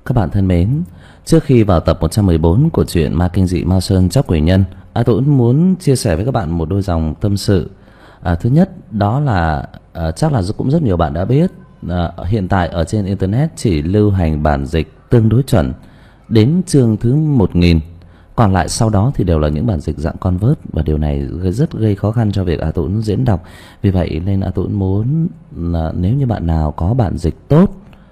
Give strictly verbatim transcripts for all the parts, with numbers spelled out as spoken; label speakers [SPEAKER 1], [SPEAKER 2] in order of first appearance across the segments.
[SPEAKER 1] Các bạn thân mến, trước khi vào tập một trăm mười bốn của truyện Ma Kinh Dị Mao Sơn Chóc Quỷ Nhân, A Tuấn muốn chia sẻ với các bạn một đôi dòng tâm sự. À, thứ nhất đó là à, chắc là cũng rất nhiều bạn đã biết, à, hiện tại ở trên internet chỉ lưu hành bản dịch tương đối chuẩn đến chương thứ một nghìn, còn lại sau đó thì đều là những bản dịch dạng convert, và điều này rất gây khó khăn cho việc A Tuấn diễn đọc. Vì vậy nên A Tuấn muốn là nếu như bạn nào có bản dịch tốt,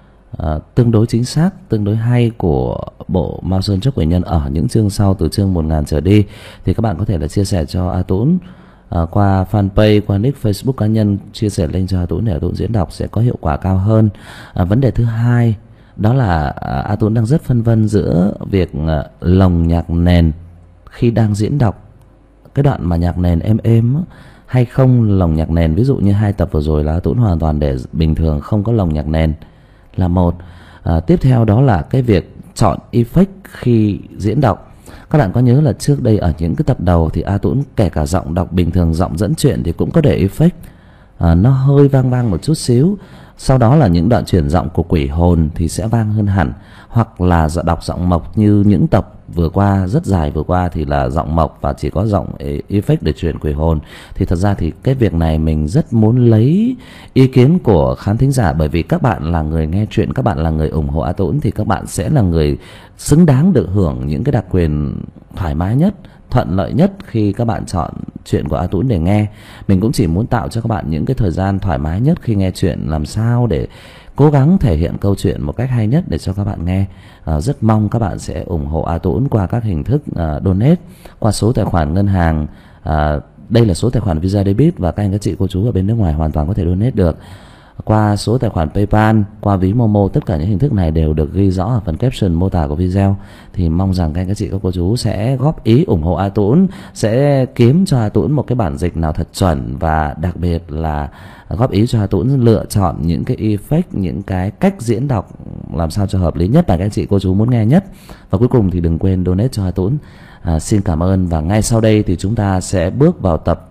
[SPEAKER 1] À, tương đối chính xác, tương đối hay của bộ Mao Sơn Chóc Quỷ Nhân ở những chương sau từ chương một nghìn trở đi, thì các bạn có thể là chia sẻ cho A Tuấn à, qua fanpage, qua nick Facebook cá nhân, chia sẻ link cho A Tuấn để A Tuấn diễn đọc sẽ có hiệu quả cao hơn. À, vấn đề thứ hai đó là à, A Tuấn đang rất phân vân giữa việc à, lồng nhạc nền khi đang diễn đọc cái đoạn mà nhạc nền êm êm á, hay không lồng nhạc nền. Ví dụ như hai tập vừa rồi là A Tuấn hoàn toàn để bình thường, không có lồng nhạc nền là một. À, tiếp theo đó là cái việc chọn effect khi diễn đọc. Các bạn có nhớ là trước đây ở những cái tập đầu thì A Tuấn kể cả giọng đọc bình thường, giọng dẫn chuyện thì cũng có để effect, à, nó hơi vang vang một chút xíu. Sau đó là những đoạn chuyển giọng của quỷ hồn thì sẽ vang hơn hẳn, hoặc là đọc giọng mộc như những tập vừa qua rất dài vừa qua thì là giọng mộc và chỉ có giọng effect để chuyển quỷ hồn. Thì thật ra thì cái việc này mình rất muốn lấy ý kiến của khán thính giả, bởi vì các bạn là người nghe chuyện, các bạn là người ủng hộ A Tuấn, thì các bạn sẽ là người xứng đáng được hưởng những cái đặc quyền thoải mái nhất, thuận lợi nhất khi các bạn chọn chuyện của A Tuấn để nghe. Mình cũng chỉ muốn tạo cho các bạn những cái thời gian thoải mái nhất khi nghe chuyện, làm sao để cố gắng thể hiện câu chuyện một cách hay nhất để cho các bạn nghe. À, rất mong các bạn sẽ ủng hộ A Tuấn qua các hình thức à, donate, qua số tài khoản ngân hàng. À, đây là số tài khoản Visa Debit và các anh các chị cô chú ở bên nước ngoài hoàn toàn có thể donate được. Qua số tài khoản PayPal, qua ví Momo, tất cả những hình thức này đều được ghi rõ ở phần caption mô tả của video. Thì mong rằng các anh các chị các cô chú sẽ góp ý ủng hộ A Tuấn, sẽ kiếm cho A Tuấn một cái bản dịch nào thật chuẩn, và đặc biệt là góp ý cho A Tuấn lựa chọn những cái effect, những cái cách diễn đọc làm sao cho hợp lý nhất mà các anh chị cô chú muốn nghe nhất. Và cuối cùng thì đừng quên donate cho A Tuấn. À, xin cảm ơn. Và ngay sau đây thì chúng ta sẽ bước vào tập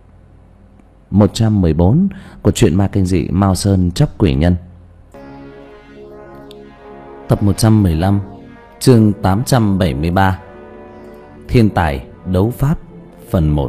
[SPEAKER 1] một trăm mười bốn của truyện Ma Kinh Dị Mao Sơn Chóc Quỷ Nhân. Tập một trăm mười lăm, chương tám trăm bảy mươi ba, Thiên Tài Đấu Pháp, phần một.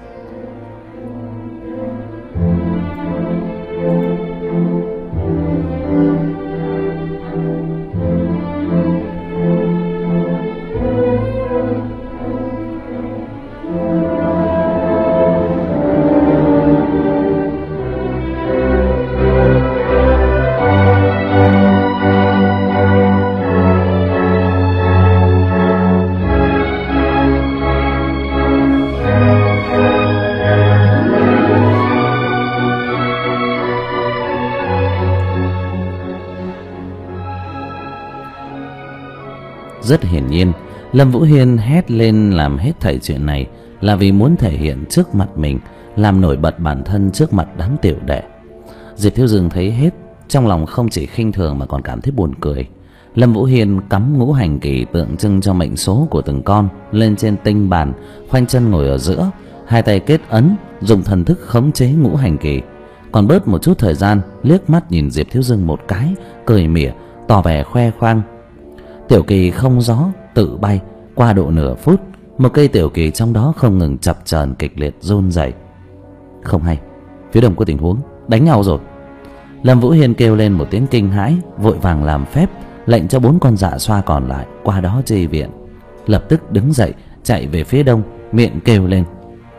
[SPEAKER 1] Rất hiển nhiên, Lâm Vũ Hiên hét lên làm hết thảy chuyện này là vì muốn thể hiện trước mặt mình, làm nổi bật bản thân trước mặt đám tiểu đệ. Diệp Thiếu Dương thấy hết, trong lòng không chỉ khinh thường mà còn cảm thấy buồn cười. Lâm Vũ Hiên cắm ngũ hành kỳ tượng trưng cho mệnh số của từng con lên trên tinh bàn, khoanh chân ngồi ở giữa, hai tay kết ấn, dùng thần thức khống chế ngũ hành kỳ. Còn bớt một chút thời gian, liếc mắt nhìn Diệp Thiếu Dương một cái, cười mỉa, tỏ vẻ khoe khoang. Tiểu kỳ không gió tự bay. Qua độ nửa phút, một cây tiểu kỳ trong đó không ngừng chập chờn kịch liệt run rẩy. Không hay, phía đông có tình huống, đánh nhau rồi. Lâm Vũ Hiên kêu lên một tiếng kinh hãi, vội vàng làm phép lệnh cho bốn con dạ xoa còn lại qua đó chi viện. Lập tức đứng dậy chạy về phía đông, miệng kêu lên: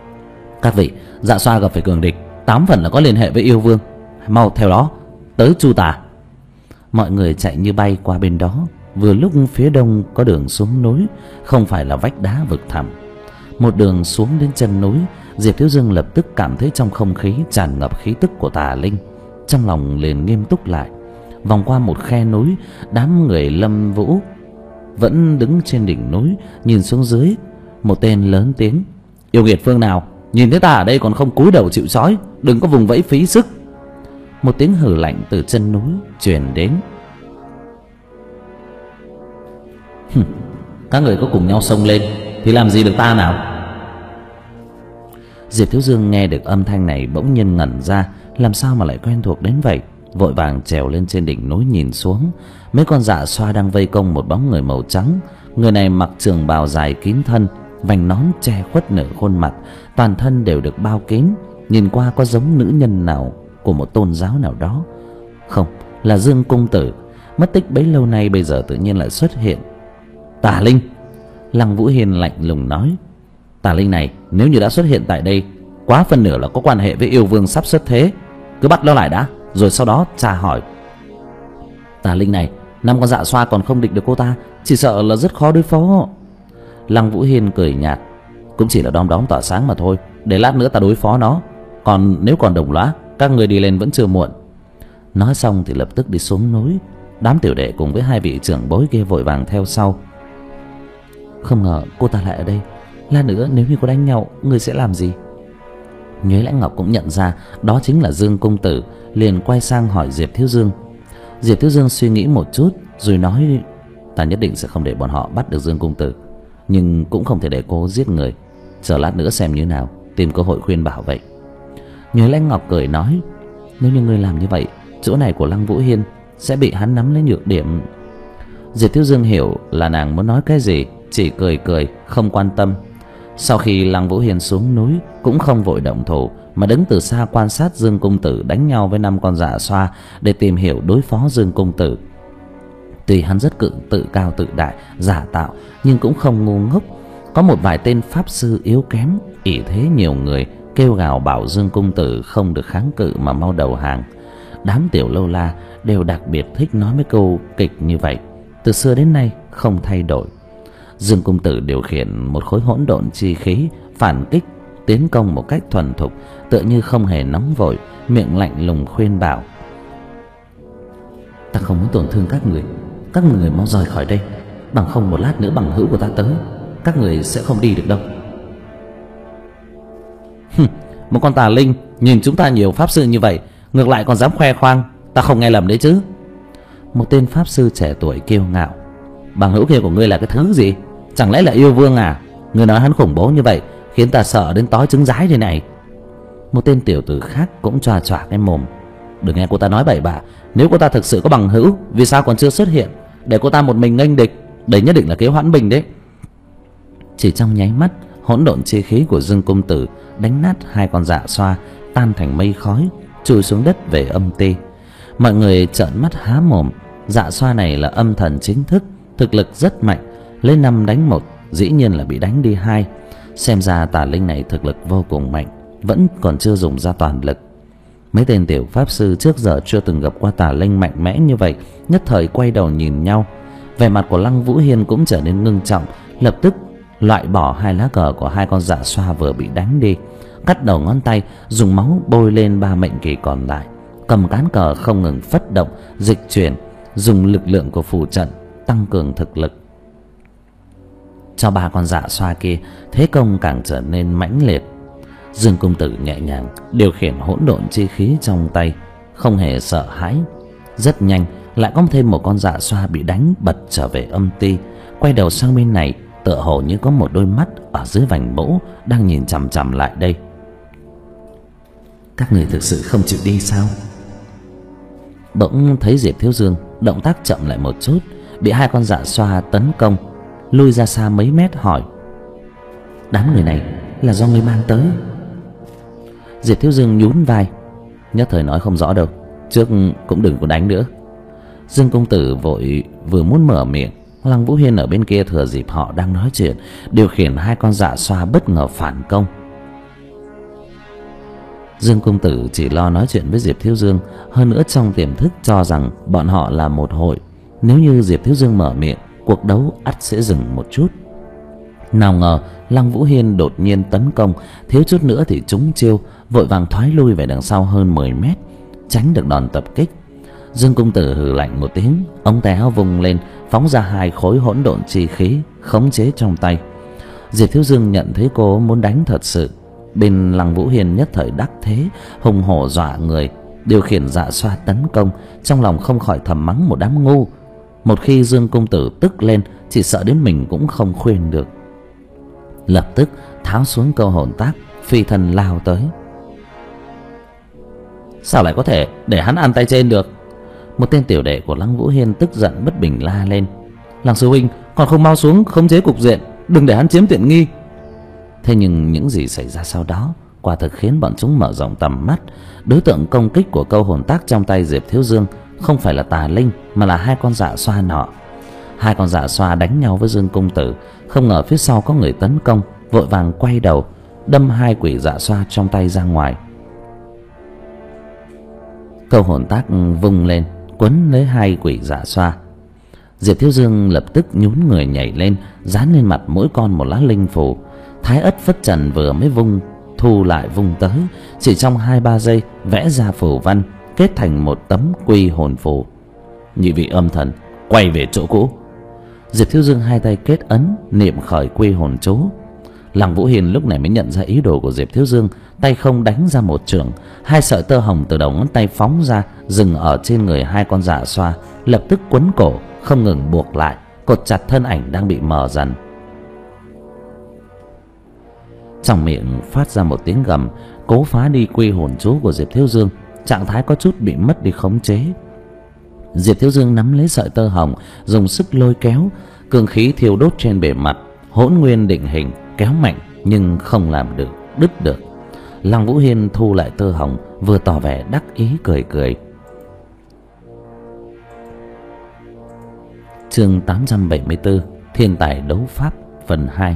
[SPEAKER 1] các vị, dạ xoa gặp phải cường địch, tám phần là có liên hệ với yêu vương, mau theo đó tới Chu Tà. Mọi người chạy như bay qua bên đó. Vừa lúc phía đông có đường xuống núi, không phải là vách đá vực thẳm. Một đường xuống đến chân núi, Diệp Thiếu Dương lập tức cảm thấy trong không khí tràn ngập khí tức của tà linh. Trong lòng liền nghiêm túc lại. Vòng qua một khe núi, đám người Lâm Vũ vẫn đứng trên đỉnh núi, nhìn xuống dưới. Một tên lớn tiếng: yêu nghiệt phương nào, nhìn thấy ta ở đây còn không cúi đầu chịu trói, đừng có vùng vẫy phí sức. Một tiếng hừ lạnh từ chân núi truyền đến: các người có cùng nhau xông lên thì làm gì được ta nào? Diệp Thiếu Dương nghe được âm thanh này bỗng nhiên ngẩn ra, làm sao mà lại quen thuộc đến vậy. vội vàng trèo lên trên đỉnh núi nhìn xuống. Mấy con dạ xoa đang vây công một bóng người màu trắng. Người này mặc trường bào dài kín thân, vành nón che khuất nửa khuôn mặt, toàn thân đều được bao kín, nhìn qua có giống nữ nhân nào của một tôn giáo nào đó. Không, là Dương Công Tử, mất tích bấy lâu nay bây giờ tự nhiên lại xuất hiện. Tà linh, Lăng Vũ Hiên lạnh lùng nói. Tà linh này nếu như đã xuất hiện tại đây, quá phần nửa là có quan hệ với yêu vương sắp xuất thế. Cứ bắt nó lại đã, rồi sau đó tra hỏi. Tà linh này, năm con dạ xoa còn không địch được cô ta, chỉ sợ là rất khó đối phó. Lăng Vũ Hiên cười nhạt. Cũng chỉ là đom đóm tỏa sáng mà thôi, để lát nữa ta đối phó nó. Còn nếu còn đồng lõa, các người đi lên vẫn chưa muộn. Nói xong thì lập tức đi xuống núi. Đám tiểu đệ cùng với hai vị trưởng bối kia vội vàng theo sau. Không ngờ cô ta lại ở đây. Lát nữa nếu như có đánh nhau, người sẽ làm gì? Nhuế Lãnh Ngọc cũng nhận ra đó chính là Dương Công Tử, liền quay sang hỏi Diệp Thiếu Dương. Diệp Thiếu Dương suy nghĩ một chút rồi nói: Ta nhất định sẽ không để bọn họ bắt được Dương Công Tử, nhưng cũng không thể để cô giết người. Chờ lát nữa xem như nào, tìm cơ hội khuyên bảo vậy. Nhuế Lãnh Ngọc cười nói: Nếu như ngươi làm như vậy, chỗ này của Lăng Vũ Hiên sẽ bị hắn nắm lấy nhược điểm. Diệp Thiếu Dương hiểu là nàng muốn nói cái gì, chỉ cười cười không quan tâm. Sau khi Lăng Vũ Hiên xuống núi cũng không vội động thủ, mà đứng từ xa quan sát Dương Công Tử đánh nhau với năm con dạ xoa để tìm hiểu đối phó Dương Công Tử. Tuy hắn rất cự tự cao tự đại, giả tạo, nhưng cũng không ngu ngốc. Có một vài tên pháp sư yếu kém, ỷ thế nhiều người, kêu gào bảo Dương Công Tử không được kháng cự mà mau đầu hàng. Đám tiểu lâu la đều đặc biệt thích nói mấy câu kịch như vậy, từ xưa đến nay không thay đổi. Dương Công Tử điều khiển một khối hỗn độn chi khí phản kích, tiến công một cách thuần thục, tựa như không hề nóng vội, miệng lạnh lùng khuyên bảo: Ta không muốn tổn thương các người, các người mau rời khỏi đây, bằng không một lát nữa bằng hữu của ta tới, các người sẽ không đi được đâu. Một con tà linh nhìn chúng ta nhiều pháp sư như vậy, ngược lại còn dám khoe khoang, ta không nghe lầm đấy chứ? Một tên pháp sư trẻ tuổi kiêu ngạo: Bằng hữu kia của ngươi là cái thứ gì? Chẳng lẽ là yêu vương à? Ngươi nói hắn khủng bố như vậy khiến ta sợ đến tói trứng rái thế này. Một tên tiểu tử khác cũng choa choa cái mồm: Đừng nghe cô ta nói bậy bạ, nếu cô ta thực sự có bằng hữu, vì sao còn chưa xuất hiện? Để cô ta một mình nghênh địch, đấy nhất định là kế hoãn binh đấy. Chỉ trong nháy mắt, hỗn độn chi khí của Dương Công Tử đánh nát hai con dạ xoa, tan thành mây khói, trùi xuống đất về âm ti. Mọi người trợn mắt há mồm. Dạ xoa này là âm thần chính thức, thực lực rất mạnh, lên năm đánh một, dĩ nhiên là bị đánh đi hai. Xem ra tà linh này thực lực vô cùng mạnh, vẫn còn chưa dùng ra toàn lực. Mấy tên tiểu pháp sư trước giờ chưa từng gặp qua tà linh mạnh mẽ như vậy, nhất thời quay đầu nhìn nhau. Vẻ mặt của Lăng Vũ Hiên cũng trở nên ngưng trọng, lập tức loại bỏ hai lá cờ của hai con dạ xoa vừa bị đánh đi, cắt đầu ngón tay, dùng máu bôi lên ba mệnh kỳ còn lại, cầm cán cờ không ngừng phất động, dịch chuyển, dùng lực lượng của phù trận tăng cường thực lực. Cho ba con dạ xoa kia thế công càng trở nên mãnh liệt. Dương Công Tử nhẹ nhàng điều khiển hỗn độn chi khí trong tay, không hề sợ hãi. Rất nhanh lại có thêm một con dạ xoa bị đánh bật trở về âm ti, quay đầu sang bên này, tựa hồ như có một đôi mắt ở dưới vành mũ đang nhìn chằm chằm lại đây. Các người thực sự không chịu đi sao? Bỗng thấy Diệp Thiếu Dương động tác chậm lại một chút, bị hai con dạ xoa tấn công, lui ra xa mấy mét hỏi: Đám người này là do ngươi mang tới? Diệp Thiếu Dương nhún vai, nhất thời nói không rõ đâu, trước cũng đừng có đánh nữa. Dương Công Tử vội vừa muốn mở miệng, Lăng Vũ Hiên ở bên kia thừa dịp họ đang nói chuyện, điều khiển hai con dạ xoa bất ngờ phản công. Dương Công Tử chỉ lo nói chuyện với Diệp Thiếu Dương, hơn nữa trong tiềm thức cho rằng bọn họ là một hội. Nếu như Diệp Thiếu Dương mở miệng, cuộc đấu ắt sẽ dừng một chút. Nào ngờ Lăng Vũ Hiên đột nhiên tấn công, thiếu chút nữa thì trúng chiêu, vội vàng thoái lui về đằng sau hơn mười mét, tránh được đòn tập kích. Dương Công Tử hừ lạnh một tiếng, ống tay áo vung lên, phóng ra hai khối hỗn độn chi khí khống chế trong tay. Diệp Thiếu Dương nhận thấy cô muốn đánh thật sự, bên Lăng Vũ Hiên nhất thời đắc thế, hùng hổ dọa người, điều khiển dạ xoa tấn công, trong lòng không khỏi thầm mắng một đám ngu. Một khi Dương Công Tử tức lên, chỉ sợ đến mình cũng không khuyên được. Lập tức tháo xuống câu hồn tác, phi thân lao tới. sao lại có thể để hắn ăn tay trên được? Một tên tiểu đệ của Lăng Vũ Hiên tức giận bất bình la lên. Lăng sư huynh, còn không mau xuống khống chế cục diện, đừng để hắn chiếm tiện nghi. Thế nhưng những gì xảy ra sau đó quả thực khiến bọn chúng mở rộng tầm mắt. Đối tượng công kích của câu hồn tác trong tay Diệp Thiếu Dương không phải là tà linh, mà là hai con dạ xoa nọ. Hai con dạ xoa đánh nhau với Dương công tử, không ngờ phía sau có người tấn công, vội vàng quay đầu đâm hai quỷ dạ xoa trong tay ra ngoài. Câu hồn tác vung lên quấn lấy hai quỷ dạ xoa. Diệp Thiếu Dương lập tức nhún người nhảy lên, dán lên mặt mỗi con một lá linh phù. Thái ất phất trần vừa mới vung thu lại vung tới, chỉ trong hai ba giây vẽ ra phù văn kết thành một tấm quy hồn phù. Nhị vị âm thần, quay về chỗ cũ. Diệp Thiếu Dương hai tay kết ấn niệm khởi quy hồn chú. Lăng Vũ Hiên lúc này mới nhận ra ý đồ của Diệp Thiếu Dương, tay không đánh ra một chưởng, hai sợi tơ hồng từ đầu ngón tay phóng ra, dừng ở trên người hai con dạ xoa, lập tức quấn cổ, không ngừng buộc lại, cột chặt thân ảnh đang bị mờ dần. Trong miệng phát ra một tiếng gầm, cố phá đi quy hồn chú của Diệp Thiếu Dương, trạng thái có chút bị mất đi khống chế. Diệp Thiếu Dương nắm lấy sợi tơ hồng, dùng sức lôi kéo, cương khí thiêu đốt trên bề mặt, hỗn nguyên định hình, kéo mạnh nhưng không làm được đứt được. Lăng Vũ Hiên thu lại tơ hồng, vừa tỏ vẻ đắc ý cười cười. Chương tám trăm bảy mươi tư, Thiên tài đấu pháp phần hai.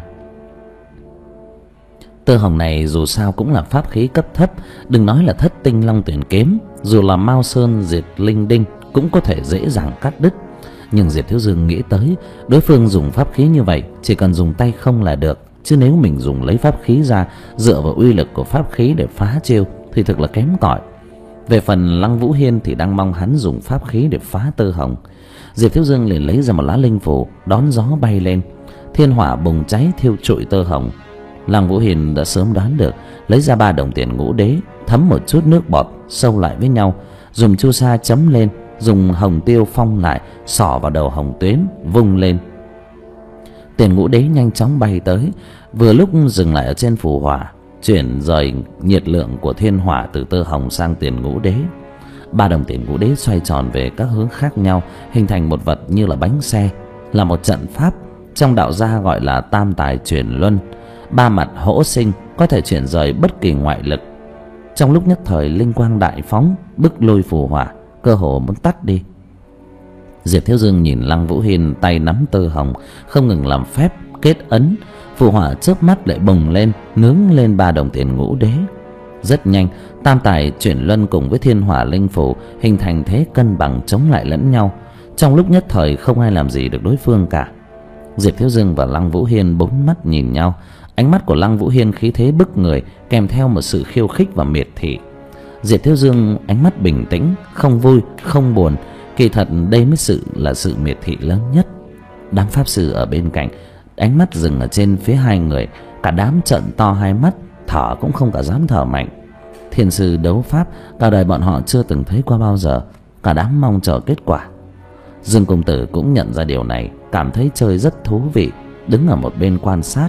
[SPEAKER 1] Tơ hồng này dù sao cũng là pháp khí cấp thấp, đừng nói là thất tinh long tuyển kiếm, dù là Mao Sơn diệt linh đinh cũng có thể dễ dàng cắt đứt. Nhưng Diệp Thiếu Dương nghĩ tới, đối phương dùng pháp khí như vậy chỉ cần dùng tay không là được, chứ nếu mình dùng lấy pháp khí ra, dựa vào uy lực của pháp khí để phá chiêu thì thực là kém cỏi. Về phần Lăng Vũ Hiên thì đang mong hắn dùng pháp khí để phá tơ hồng. Diệp Thiếu Dương liền lấy ra một lá linh phù, đón gió bay lên, thiên hỏa bùng cháy thiêu trụi tơ hồng. Lăng Vũ Hiên đã sớm đoán được, lấy ra ba đồng tiền ngũ đế, thấm một chút nước bọt sâu lại với nhau, dùng chu sa chấm lên, dùng hồng tiêu phong lại, xỏ vào đầu hồng tuyến, vung lên. Tiền ngũ đế nhanh chóng bay tới, vừa lúc dừng lại ở trên phù hỏa, chuyển rời nhiệt lượng của thiên hỏa từ tơ hồng sang tiền ngũ đế. Ba đồng tiền ngũ đế xoay tròn về các hướng khác nhau, hình thành một vật như là bánh xe, là một trận pháp, trong đạo gia gọi là tam tài chuyển luân. Ba mặt hỗ sinh, có thể chuyển rời bất kỳ ngoại lực. Trong lúc nhất thời linh quang đại phóng, bức lôi phù hỏa, cơ hồ muốn tắt đi. Diệp Thiếu Dương nhìn Lăng Vũ Hiên tay nắm tơ hồng, không ngừng làm phép kết ấn, phù hỏa chớp mắt lại bùng lên, nướng lên ba đồng tiền ngũ đế. Rất nhanh, tam tài chuyển luân cùng với thiên hỏa linh phù hình thành thế cân bằng chống lại lẫn nhau. Trong lúc nhất thời không ai làm gì được đối phương cả. Diệp Thiếu Dương và Lăng Vũ Hiên bốn mắt nhìn nhau. Ánh mắt của Lăng Vũ Hiên khí thế bức người, kèm theo một sự khiêu khích và miệt thị. Diệp Thiếu Dương ánh mắt bình tĩnh, không vui, không buồn. Kỳ thật đây mới sự là sự miệt thị lớn nhất. Đám pháp sư ở bên cạnh, ánh mắt dừng ở trên phía hai người, cả đám trợn to hai mắt, thở cũng không cả dám thở mạnh. Thiên sư đấu pháp, cả đời bọn họ chưa từng thấy qua bao giờ. Cả đám mong chờ kết quả. Dương công tử cũng nhận ra điều này, cảm thấy chơi rất thú vị, đứng ở một bên quan sát.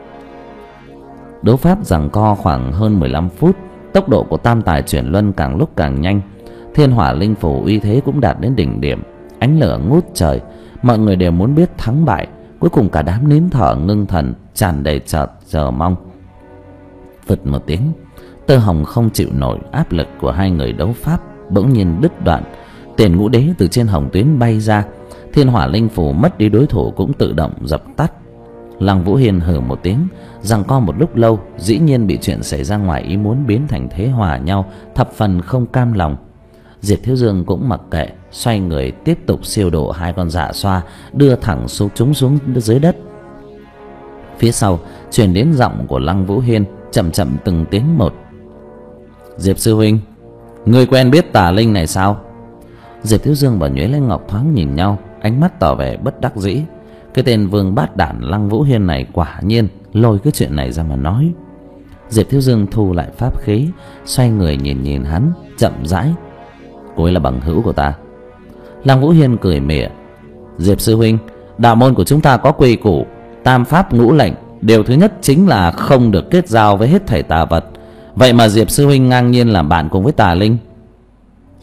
[SPEAKER 1] Đấu pháp giằng co khoảng hơn mười lăm phút, tốc độ của tam tài chuyển luân càng lúc càng nhanh. Thiên hỏa linh phù uy thế cũng đạt đến đỉnh điểm, ánh lửa ngút trời. Mọi người đều muốn biết thắng bại. Cuối cùng cả đám nín thở ngưng thần, tràn đầy chợt chờ mong. Phật một tiếng, tơ hồng không chịu nổi áp lực của hai người đấu pháp, bỗng nhiên đứt đoạn. Tiền ngũ đế từ trên hồng tuyến bay ra, thiên hỏa linh phù mất đi đối thủ cũng tự động dập tắt. Lăng Vũ Hiên hừ một tiếng, giằng co một lúc lâu, dĩ nhiên bị chuyện xảy ra ngoài ý muốn biến thành thế hòa nhau, thập phần không cam lòng. Diệp Thiếu Dương cũng mặc kệ, xoay người tiếp tục siêu độ hai con dạ xoa, đưa thẳng xuống chúng xuống dưới đất. Phía sau truyền đến giọng của Lăng Vũ Hiên, chậm chậm từng tiếng một. Diệp sư huynh, ngươi quen biết tà linh này sao? Diệp Thiếu Dương và Nhuế Lên Ngọc thoáng nhìn nhau, ánh mắt tỏ vẻ bất đắc dĩ. Cái tên vương bát đản Lăng Vũ Hiên này quả nhiên lôi cái chuyện này ra mà nói. Diệp Thiếu Dương thu lại pháp khí, xoay người nhìn nhìn hắn, chậm rãi. Cô ấy là bằng hữu của ta. Lăng Vũ Hiên cười mỉa. Diệp sư huynh, đạo môn của chúng ta có quy củ, tam pháp ngũ lệnh, điều thứ nhất chính là không được kết giao với hết thảy tà vật. Vậy mà Diệp sư huynh ngang nhiên làm bạn cùng với tà linh.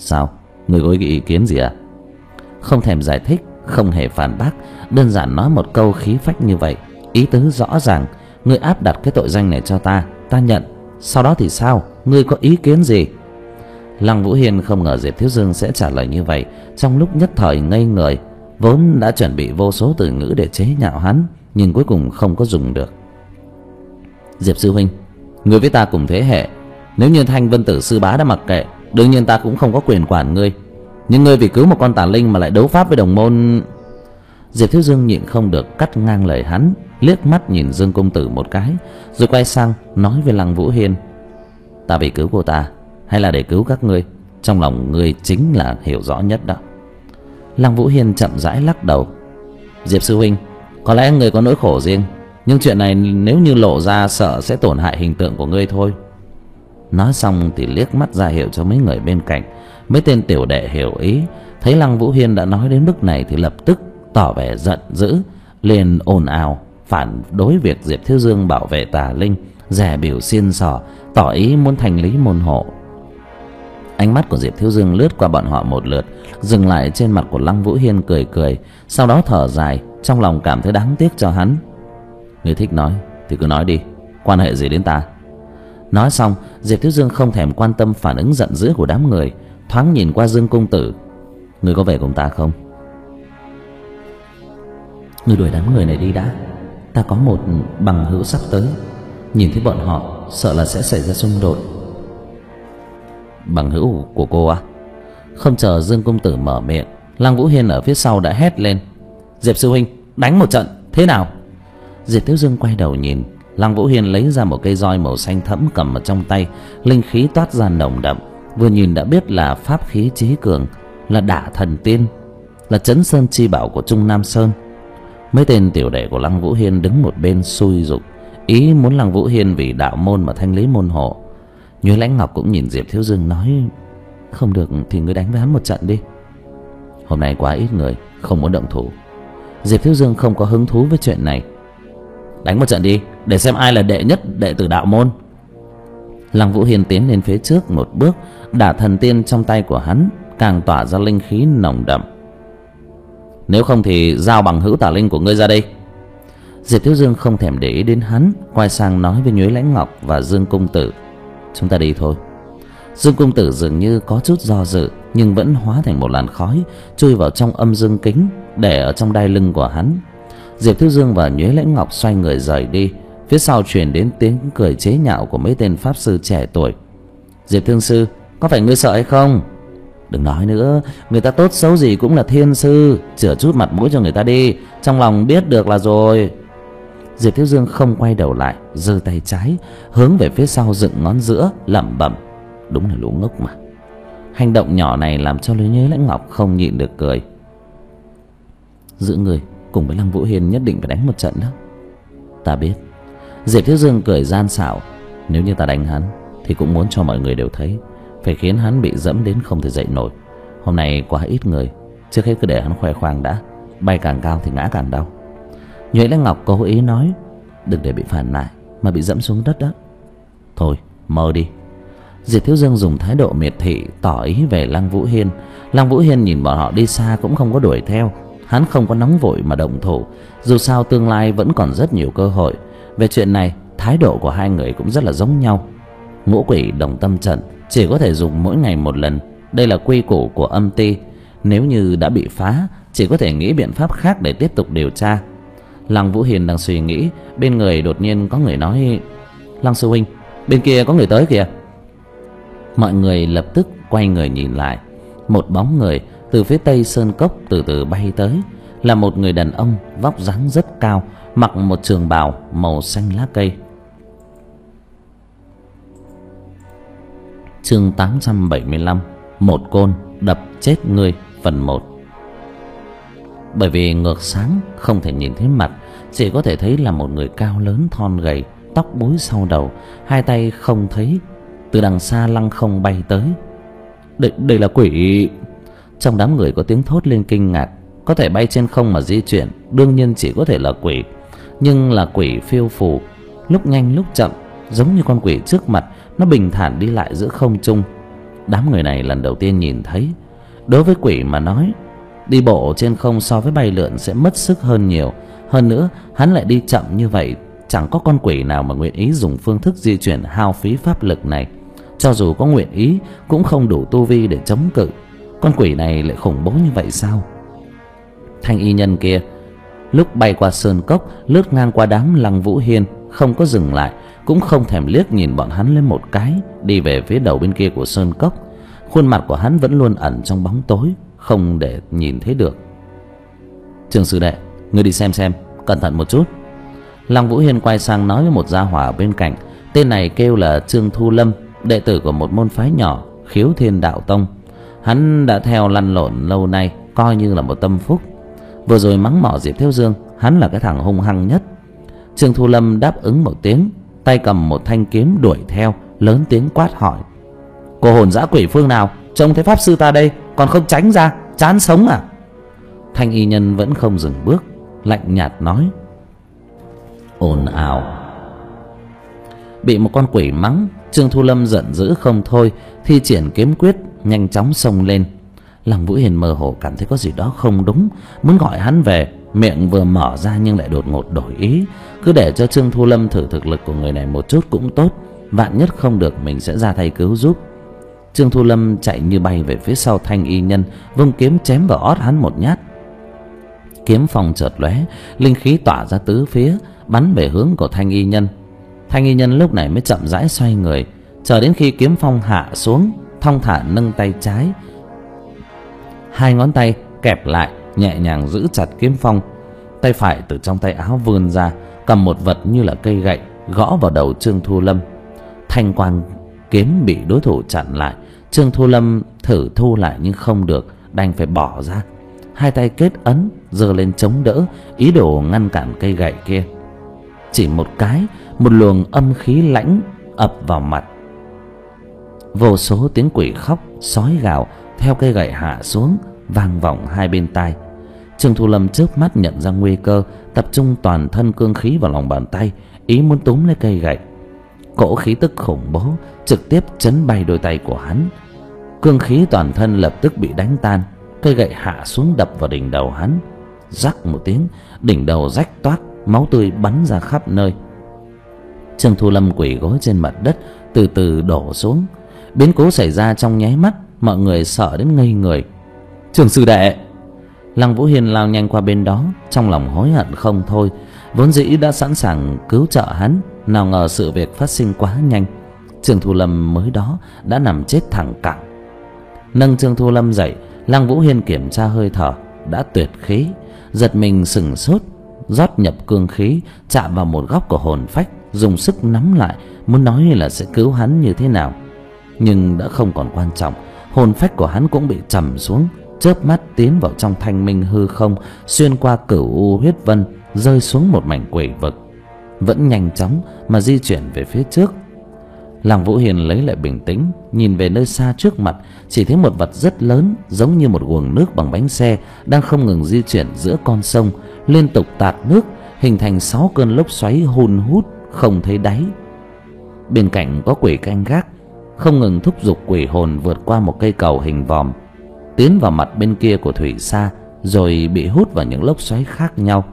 [SPEAKER 1] Sao, ngươi có ý kiến gì à? Không thèm giải thích, không hề phản bác, đơn giản nói một câu khí phách như vậy, ý tứ rõ ràng. Ngươi áp đặt cái tội danh này cho ta, ta nhận. Sau đó thì sao, ngươi có ý kiến gì? Lăng Vũ Hiên không ngờ Diệp Thiếu Dương sẽ trả lời như vậy. Trong lúc nhất thời ngây người, vốn đã chuẩn bị vô số từ ngữ để chế nhạo hắn, nhưng cuối cùng không có dùng được. Diệp sư huynh, ngươi với ta cùng thế hệ, nếu như Thanh Vân Tử sư bá đã mặc kệ, đương nhiên ta cũng không có quyền quản ngươi. Nhưng ngươi vì cứu một con tà linh mà lại đấu pháp với đồng môn. Diệp Thiếu Dương nhịn không được cắt ngang lời hắn, liếc mắt nhìn Dương công tử một cái, rồi quay sang nói với Lăng Vũ Hiên: ta vì cứu cô ta hay là để cứu các ngươi, trong lòng ngươi chính là hiểu rõ nhất đó. Lăng Vũ Hiên chậm rãi lắc đầu: Diệp sư huynh, có lẽ ngươi có nỗi khổ riêng, nhưng chuyện này nếu như lộ ra sợ sẽ tổn hại hình tượng của ngươi thôi. Nói xong thì liếc mắt ra hiệu cho mấy người bên cạnh. Mấy tên tiểu đệ hiểu ý, thấy Lăng Vũ Hiên đã nói đến mức này thì lập tức tỏ vẻ giận dữ, liền ồn ào phản đối việc Diệp Thiếu Dương bảo vệ tà linh, dè biểu xiên xỏ, tỏ ý muốn thành lý môn hộ. Ánh mắt của Diệp Thiếu Dương lướt qua bọn họ một lượt, dừng lại trên mặt của Lăng Vũ Hiên, cười cười, sau đó thở dài, trong lòng cảm thấy đáng tiếc cho hắn. Ngươi thích nói thì cứ nói đi, quan hệ gì đến ta? Nói xong, Diệp Thiếu Dương không thèm quan tâm phản ứng giận dữ của đám người, thoáng nhìn qua Dương công tử: ngươi có về cùng ta không? Ngươi đuổi đám người này đi đã, ta có một bằng hữu sắp tới, nhìn thấy bọn họ sợ là sẽ xảy ra xung đột. Bằng hữu của cô à? Không chờ Dương công tử mở miệng, Lăng Vũ Hiên ở phía sau đã hét lên: Diệp sư huynh, đánh một trận thế nào? Diệp Thiếu Dương quay đầu nhìn, Lăng Vũ Hiên lấy ra một cây roi màu xanh thẫm cầm ở trong tay, linh khí toát ra nồng đậm, vừa nhìn đã biết là pháp khí chí cường, là Đả Thần Tiên, là Chấn Sơn chi bảo của Trung Nam Sơn. Mấy tên tiểu đệ của Lăng Vũ Hiên đứng một bên xui dục, ý muốn Lăng Vũ Hiên vì đạo môn mà thanh lý môn hộ. Nhuế Lãnh Ngọc cũng nhìn Diệp Thiếu Dương nói: không được thì ngươi đánh với hắn một trận đi. Hôm nay quá ít người, không muốn động thủ. Diệp Thiếu Dương không có hứng thú với chuyện này. Đánh một trận đi, để xem ai là đệ nhất đệ tử đạo môn. Lăng Vũ Hiên tiến lên phía trước một bước, Đả Thần Tiên trong tay của hắn càng tỏa ra linh khí nồng đậm. Nếu không thì giao bằng hữu tà linh của ngươi ra đây. Diệp Thiếu Dương không thèm để ý đến hắn, quay sang nói với Nhuế Lãnh Ngọc và Dương công tử: chúng ta đi thôi. Dương công tử dường như có chút do dự, nhưng vẫn hóa thành một làn khói chui vào trong âm dương kính để ở trong đai lưng của hắn. Diệp Thiếu Dương và Nhuế Lãnh Ngọc xoay người rời đi. Phía sau truyền đến tiếng cười chế nhạo của mấy tên pháp sư trẻ tuổi: Diệp Thương sư, có phải ngươi sợ hay không? Đừng nói nữa, người ta tốt xấu gì cũng là thiên sư, chừa chút mặt mũi cho người ta đi, trong lòng biết được là rồi. Diệp Thiếu Dương không quay đầu lại, giơ tay trái hướng về phía sau dựng ngón giữa, lẩm bẩm: đúng là lũ ngốc mà. Hành động nhỏ này làm cho Nhuế Lãnh Ngọc không nhịn được cười. Giữ người cùng với Lăng Vũ Hiên nhất định phải đánh một trận đó. Ta biết. Diệp Thiếu Dương cười gian xảo: nếu như ta đánh hắn thì cũng muốn cho mọi người đều thấy, phải khiến hắn bị dẫm đến không thể dậy nổi. Hôm nay quá ít người, trước hết cứ để hắn khoe khoang đã, bay càng cao thì ngã càng đau. Nhuế Lãnh Ngọc cố ý nói: đừng để bị phản lại mà bị dẫm xuống đất đó. Thôi mơ đi. Diệp Thiếu Dương dùng thái độ miệt thị tỏ ý về Lăng Vũ Hiên. Lăng Vũ Hiên nhìn bọn họ đi xa cũng không có đuổi theo. Hắn không có nóng vội mà động thủ, dù sao tương lai vẫn còn rất nhiều cơ hội. Về chuyện này, thái độ của hai người cũng rất là giống nhau. Ngũ quỷ đồng tâm trận chỉ có thể dùng mỗi ngày một lần, đây là quy củ của âm ty. Nếu như đã bị phá, chỉ có thể nghĩ biện pháp khác để tiếp tục điều tra. Lăng Vũ Hiên đang suy nghĩ, bên người đột nhiên có người nói: Lăng sư huynh, bên kia có người tới kìa. Mọi người lập tức quay người nhìn lại. Một bóng người từ phía tây sơn cốc từ từ bay tới, là một người đàn ông vóc dáng rất cao, mặc một trường bào màu xanh lá cây. Chương tám trăm bảy mươi lăm: một côn đập chết ngươi phần một. Bởi vì ngược sáng không thể nhìn thấy mặt, chỉ có thể thấy là một người cao lớn thon gầy, tóc búi sau đầu, hai tay không thấy. Từ đằng xa lăng không bay tới. Đây, đây là quỷ. Trong đám người có tiếng thốt lên kinh ngạc. Có thể bay trên không mà di chuyển, đương nhiên chỉ có thể là quỷ. Nhưng là quỷ phiêu phù, lúc nhanh lúc chậm, giống như con quỷ trước mặt. Nó bình thản đi lại giữa không trung. Đám người này lần đầu tiên nhìn thấy. Đối với quỷ mà nói, đi bộ trên không so với bay lượn sẽ mất sức hơn nhiều. Hơn nữa hắn lại đi chậm như vậy, chẳng có con quỷ nào mà nguyện ý dùng phương thức di chuyển hao phí pháp lực này. Cho dù có nguyện ý cũng không đủ tu vi để chống cự. Con quỷ này lại khủng bố như vậy sao? Thanh y nhân kia lúc bay qua sơn cốc, lướt ngang qua đám Lăng Vũ Hiên, không có dừng lại, cũng không thèm liếc nhìn bọn hắn lên một cái, đi về phía đầu bên kia của sơn cốc. Khuôn mặt của hắn vẫn luôn ẩn trong bóng tối, không để nhìn thấy được. Trương sư đệ, ngươi đi xem xem, cẩn thận một chút. Lăng Vũ Hiên quay sang nói với một gia hỏa bên cạnh. Tên này kêu là Trương Thu Lâm, đệ tử của một môn phái nhỏ, Khiếu Thiên Đạo Tông. Hắn đã theo lăn lộn lâu nay, coi như là một tâm phúc. Vừa rồi mắng mỏ Diệp Thiếu Dương, hắn là cái thằng hung hăng nhất. Trương Thu Lâm đáp ứng một tiếng, tay cầm một thanh kiếm đuổi theo, lớn tiếng quát hỏi: cô hồn dã quỷ phương nào, trông thấy pháp sư ta đây còn không tránh ra, chán sống à? Thanh y nhân vẫn không dừng bước, lạnh nhạt nói: ồn ào. Bị một con quỷ mắng, Trương Thu Lâm giận dữ không thôi, thi triển kiếm quyết nhanh chóng xông lên. Lăng Vũ Hiền mơ hồ cảm thấy có gì đó không đúng, muốn gọi hắn về, miệng vừa mở ra nhưng lại đột ngột đổi ý. Cứ để cho Trương Thu Lâm thử thực lực của người này một chút cũng tốt, vạn nhất không được mình sẽ ra tay cứu giúp. Trương Thu Lâm chạy như bay về phía sau thanh y nhân, vung kiếm chém vào ót hắn một nhát. Kiếm phong chợt lóe, linh khí tỏa ra tứ phía, bắn về hướng của thanh y nhân. Thanh y nhân lúc này mới chậm rãi xoay người, chờ đến khi kiếm phong hạ xuống, thong thả nâng tay trái, hai ngón tay kẹp lại, nhẹ nhàng giữ chặt kiếm phong. Tay phải từ trong tay áo vươn ra, cầm một vật như là cây gậy, gõ vào đầu Trương Thu Lâm. Thanh quang kiếm bị đối thủ chặn lại, Trương Thu Lâm thử thu lại nhưng không được, đành phải bỏ ra. Hai tay kết ấn, giơ lên chống đỡ, ý đồ ngăn cản cây gậy kia. Chỉ một cái, một luồng âm khí lãnh ập vào mặt. Vô số tiếng quỷ khóc, sói gào theo cây gậy hạ xuống, vang vọng hai bên tai. Trương Thu Lâm chớp mắt nhận ra nguy cơ, tập trung toàn thân cương khí vào lòng bàn tay, ý muốn túm lấy cây gậy. Cỗ khí tức khủng bố trực tiếp chấn bay đôi tay của hắn. Cương khí toàn thân lập tức bị đánh tan, cây gậy hạ xuống đập vào đỉnh đầu hắn. Rắc một tiếng, đỉnh đầu rách toác, máu tươi bắn ra khắp nơi. Trương Thu Lâm quỳ gối trên mặt đất, từ từ đổ xuống. Biến cố xảy ra trong nháy mắt, mọi người sợ đến ngây người. Trương sư đệ! Lăng Vũ Hiên lao nhanh qua bên đó, trong lòng hối hận không thôi. Vốn dĩ đã sẵn sàng cứu trợ hắn, nào ngờ sự việc phát sinh quá nhanh. Trương Thu Lâm mới đó đã nằm chết thẳng cẳng. Nâng Trương Thu Lâm dậy, Lăng Vũ Hiên kiểm tra hơi thở, đã tuyệt khí. Giật mình sừng sốt, rót nhập cương khí, chạm vào một góc của hồn phách, dùng sức nắm lại, muốn nói là sẽ cứu hắn như thế nào. Nhưng đã không còn quan trọng, hồn phách của hắn cũng bị trầm xuống, chớp mắt tiến vào trong thanh minh hư không, xuyên qua cửu u huyết vân, rơi xuống một mảnh quỷ vực, vẫn nhanh chóng mà di chuyển về phía trước. Lăng Vũ Hiền lấy lại bình tĩnh, nhìn về nơi xa trước mặt, chỉ thấy một vật rất lớn, giống như một guồng nước bằng bánh xe, đang không ngừng di chuyển giữa con sông, liên tục tạt nước, hình thành sáu cơn lốc xoáy hun hút không thấy đáy. Bên cạnh có quỷ canh gác, không ngừng thúc giục quỷ hồn vượt qua một cây cầu hình vòm, tiến vào mặt bên kia của thủy xa, rồi bị hút vào những lốc xoáy khác nhau.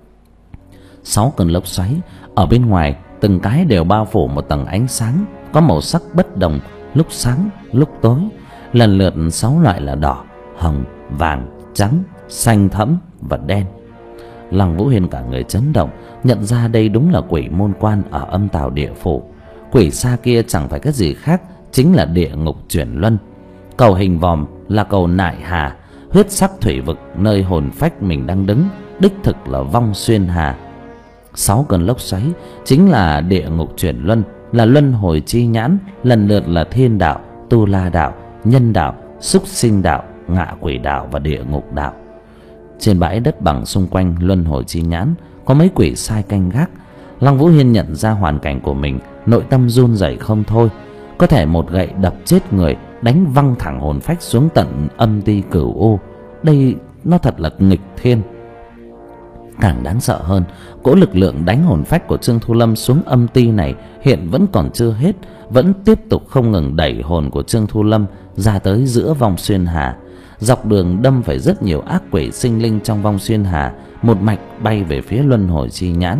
[SPEAKER 1] Sáu cơn lốc xoáy ở bên ngoài, từng cái đều bao phủ một tầng ánh sáng có màu sắc bất đồng, lúc sáng lúc tối, lần lượt sáu loại là đỏ, hồng, vàng, trắng, xanh thẫm và đen. Lăng Vũ Hiên cả người chấn động, nhận ra đây đúng là quỷ môn quan ở âm tào địa phủ. Quỷ xa kia chẳng phải cái gì khác, chính là địa ngục chuyển luân. Cầu hình vòm là cầu nại hà, huyết sắc thủy vực nơi hồn phách mình đang đứng, đích thực là vong xuyên hà. Sáu cơn lốc xoáy chính là địa ngục chuyển luân, là luân hồi chi nhãn, lần lượt là thiên đạo, tu la đạo, nhân đạo, súc sinh đạo, ngạ quỷ đạo và địa ngục đạo. Trên bãi đất bằng xung quanh luân hồi chi nhãn có mấy quỷ sai canh gác. Lăng Vũ Hiên nhận ra hoàn cảnh của mình, nội tâm run rẩy không thôi. Có thể một gậy đập chết người, đánh văng thẳng hồn phách xuống tận âm ti cửu u, đây nó thật là nghịch thiên. Càng đáng sợ hơn, cỗ lực lượng đánh hồn phách của Trương Thu Lâm xuống âm ti này hiện vẫn còn chưa hết, vẫn tiếp tục không ngừng đẩy hồn của Trương Thu Lâm ra tới giữa vòng xuyên hà. Dọc đường đâm phải rất nhiều ác quỷ sinh linh trong vòng xuyên hà, một mạch bay về phía luân hồi chi nhãn.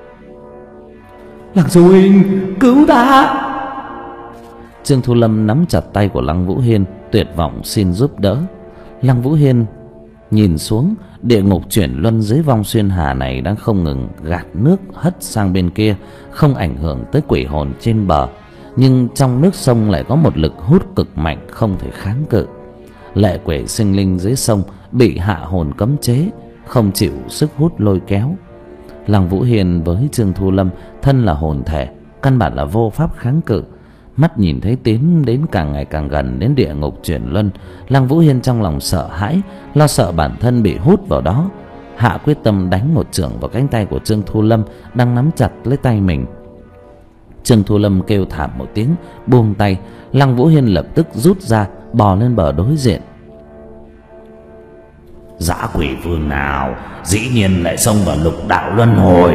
[SPEAKER 2] Lăng sư huynh, cứu ta!
[SPEAKER 1] Trương Thu Lâm nắm chặt tay của Lăng Vũ Hiên, tuyệt vọng xin giúp đỡ. Lăng Vũ Hiên nhìn xuống, địa ngục chuyển luân dưới vong xuyên hà này đang không ngừng gạt nước hất sang bên kia, không ảnh hưởng tới quỷ hồn trên bờ, nhưng trong nước sông lại có một lực hút cực mạnh không thể kháng cự. Lệ quỷ sinh linh dưới sông bị hạ hồn cấm chế, không chịu sức hút lôi kéo. Lăng Vũ Hiên với Trương Thu Lâm thân là hồn thể, căn bản là vô pháp kháng cự. Mắt nhìn thấy tiến đến càng ngày càng gần đến địa ngục chuyển luân, Lăng Vũ Hiên trong lòng sợ hãi, lo sợ bản thân bị hút vào đó, hạ quyết tâm đánh một chưởng vào cánh tay của Trương Thu Lâm đang nắm chặt lấy tay mình. Trương Thu Lâm kêu thảm một tiếng, buông tay. Lăng Vũ Hiên lập tức rút ra, bò lên bờ đối diện.
[SPEAKER 2] Dã quỷ vương nào dĩ nhiên lại xông vào lục đạo luân hồi?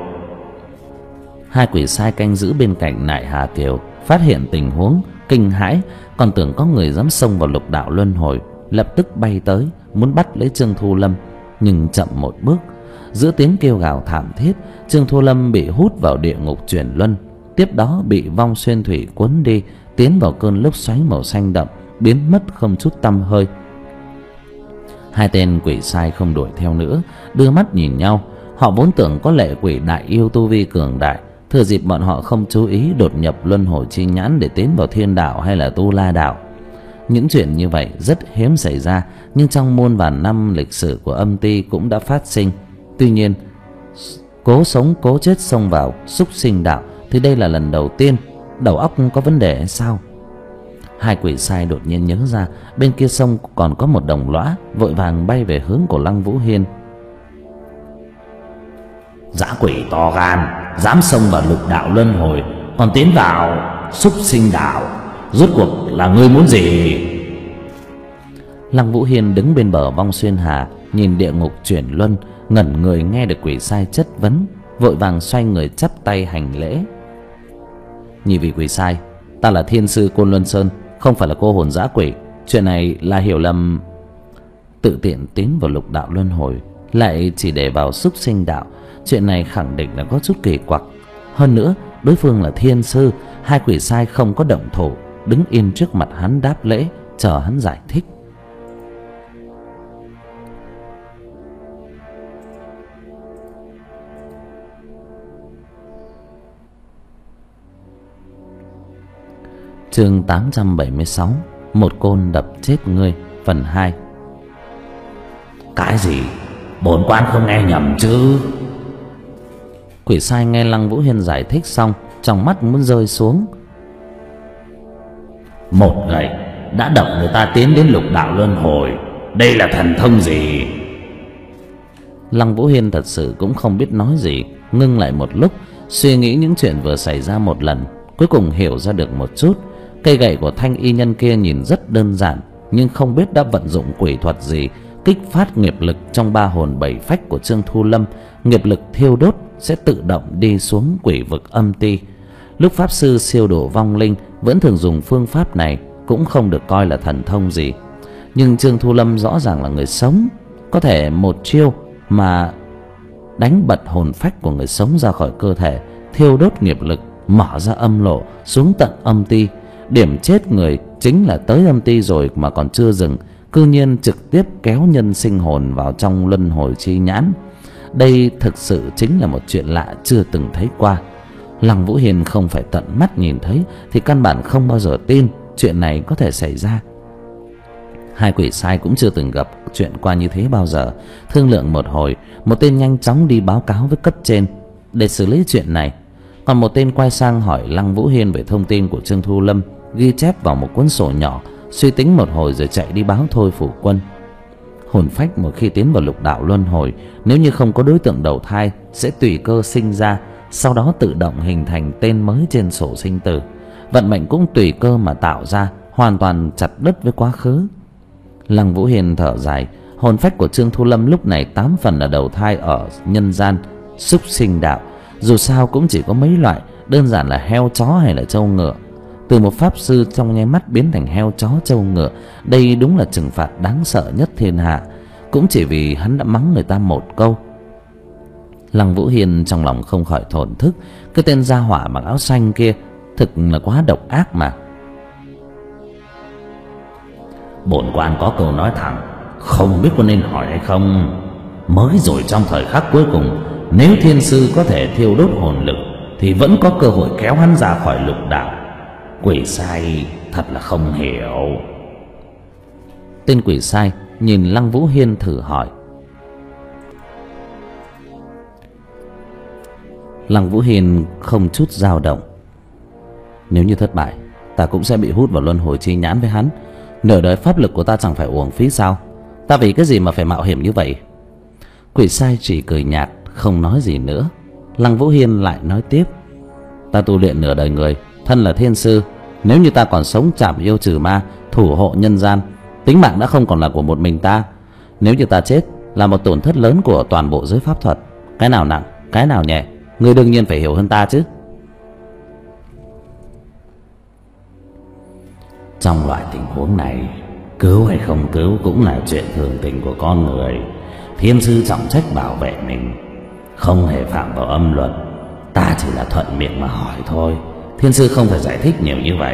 [SPEAKER 1] Hai quỷ sai canh giữ bên cạnh Nại Hà Kiều phát hiện tình huống, kinh hãi, còn tưởng có người dám xông vào lục đạo luân hồi, lập tức bay tới muốn bắt lấy Trương Thu Lâm, nhưng chậm một bước. Giữa tiếng kêu gào thảm thiết, Trương Thu Lâm bị hút vào địa ngục chuyển luân, tiếp đó bị vong xuyên thủy cuốn đi, tiến vào cơn lốc xoáy màu xanh đậm, biến mất không chút tăm hơi. Hai tên quỷ sai không đuổi theo nữa, đưa mắt nhìn nhau. Họ vốn tưởng có lệ quỷ đại yêu tu vi cường đại, thừa dịp bọn họ không chú ý đột nhập luân hồi chi nhãn để tiến vào thiên đạo hay là tu la đạo. Những chuyện như vậy rất hiếm xảy ra, nhưng trong muôn vàn năm lịch sử của âm ty cũng đã phát sinh. Tuy nhiên, cố sống cố chết xông vào súc sinh đạo thì đây là lần đầu tiên. Đầu óc có vấn đề hay sao? Hai quỷ sai đột nhiên nhớ ra bên kia sông còn có một đồng lõa, vội vàng bay về hướng của Lăng Vũ Hiên.
[SPEAKER 2] Dã quỷ to gan, dám xông vào lục đạo luân hồi, còn tiến vào súc sinh đạo, rốt cuộc là ngươi muốn gì?
[SPEAKER 1] Lăng Vũ Hiên đứng bên bờ vong xuyên hà, nhìn địa ngục chuyển luân, ngẩn người nghe được quỷ sai chất vấn, vội vàng xoay người chắp tay hành lễ. Nhị vị quỷ sai, ta là thiên sư Côn Luân Sơn, không phải là cô hồn dã quỷ. Chuyện này là hiểu lầm. Tự tiện tiến vào lục đạo luân hồi, lại chỉ để vào súc sinh đạo, chuyện này khẳng định là có chút kỳ quặc. Hơn nữa, đối phương là thiên sư. Hai quỷ sai không có động thủ, đứng yên trước mặt hắn đáp lễ, chờ hắn giải thích. Chương tám trăm bảy mươi sáu, một côn đập chết ngươi, phần hai.
[SPEAKER 2] Cái gì? Bổn quan không nghe nhầm chứ?
[SPEAKER 1] Quỷ sai nghe Lăng Vũ Hiên giải thích xong, trong mắt muốn rơi xuống.
[SPEAKER 2] Một gậy đã động người ta tiến đến lục đạo luân hồi, đây là thần thông gì?
[SPEAKER 1] Lăng Vũ Hiên thật sự cũng không biết nói gì, ngưng lại một lúc, suy nghĩ những chuyện vừa xảy ra một lần, cuối cùng hiểu ra được một chút. Cây gậy của thanh y nhân kia nhìn rất đơn giản, nhưng không biết đã vận dụng quỷ thuật gì kích phát nghiệp lực trong ba hồn bảy phách của Trương Thu Lâm. Nghiệp lực thiêu đốt sẽ tự động đi xuống quỷ vực âm ti. Lúc pháp sư siêu độ vong linh vẫn thường dùng phương pháp này, cũng không được coi là thần thông gì. Nhưng Trương Thu Lâm rõ ràng là người sống, có thể một chiêu mà đánh bật hồn phách của người sống ra khỏi cơ thể, thiêu đốt nghiệp lực, mở ra âm lộ xuống tận âm ti. Điểm chết người chính là tới âm ti rồi mà còn chưa dừng, cư nhiên trực tiếp kéo nhân sinh hồn vào trong luân hồi chi nhãn. Đây thực sự chính là một chuyện lạ chưa từng thấy qua. Lăng Vũ Hiên không phải tận mắt nhìn thấy thì căn bản không bao giờ tin chuyện này có thể xảy ra. Hai quỷ sai cũng chưa từng gặp chuyện qua như thế bao giờ. Thương lượng một hồi, một tên nhanh chóng đi báo cáo với cấp trên để xử lý chuyện này, còn một tên quay sang hỏi Lăng Vũ Hiên về thông tin của Trương Thu Lâm, ghi chép vào một cuốn sổ nhỏ, suy tính một hồi rồi chạy đi báo thôi phủ quân. Hồn phách một khi tiến vào lục đạo luân hồi, nếu như không có đối tượng đầu thai sẽ tùy cơ sinh ra, sau đó tự động hình thành tên mới trên sổ sinh tử. Vận mệnh cũng tùy cơ mà tạo ra, hoàn toàn chặt đứt với quá khứ. Lăng Vũ Hiên thở dài, hồn phách của Trương Thu Lâm lúc này tám phần là đầu thai ở nhân gian súc sinh đạo. Dù sao cũng chỉ có mấy loại, đơn giản là heo chó hay là trâu ngựa. từ một pháp sư trong nháy mắt biến thành heo chó trâu ngựa. Đây đúng là trừng phạt đáng sợ nhất thiên hạ, cũng chỉ vì hắn đã mắng người ta một câu. Lăng Vũ Hiên trong lòng không khỏi thổn thức, cái tên gia hỏa mặc áo xanh kia thực là quá độc ác mà.
[SPEAKER 2] Bổn quan có câu nói thẳng, không biết có nên hỏi hay không. Mới rồi trong thời khắc cuối cùng, nếu thiên sư có thể thiêu đốt hồn lực thì vẫn có cơ hội kéo hắn ra khỏi lục đạo. Quỷ sai thật là không hiểu.
[SPEAKER 1] Tên quỷ sai nhìn Lăng Vũ Hiên thử hỏi. Lăng Vũ Hiên không chút dao động. Nếu như thất bại, ta cũng sẽ bị hút vào luân hồi chi nhãn với hắn. Nửa đời pháp lực của ta chẳng phải uổng phí sao? Ta vì cái gì mà phải mạo hiểm như vậy? Quỷ sai chỉ cười nhạt, không nói gì nữa. Lăng Vũ Hiên lại nói tiếp. Ta tu luyện nửa đời người, thân là thiên sư. Nếu như ta còn sống chảm yêu trừ ma, thủ hộ nhân gian, tính mạng đã không còn là của một mình ta. Nếu như ta chết, là một tổn thất lớn của toàn bộ giới pháp thuật. Cái nào nặng, cái nào nhẹ, ngươi đương nhiên phải hiểu hơn ta chứ.
[SPEAKER 2] Trong loại tình huống này, cứu hay không cứu cũng là chuyện thường tình của con người. Thiên sư trọng trách bảo vệ mình, không hề phạm vào âm luật. Ta chỉ là thuận miệng mà hỏi thôi, thiên sư không phải giải thích nhiều như vậy.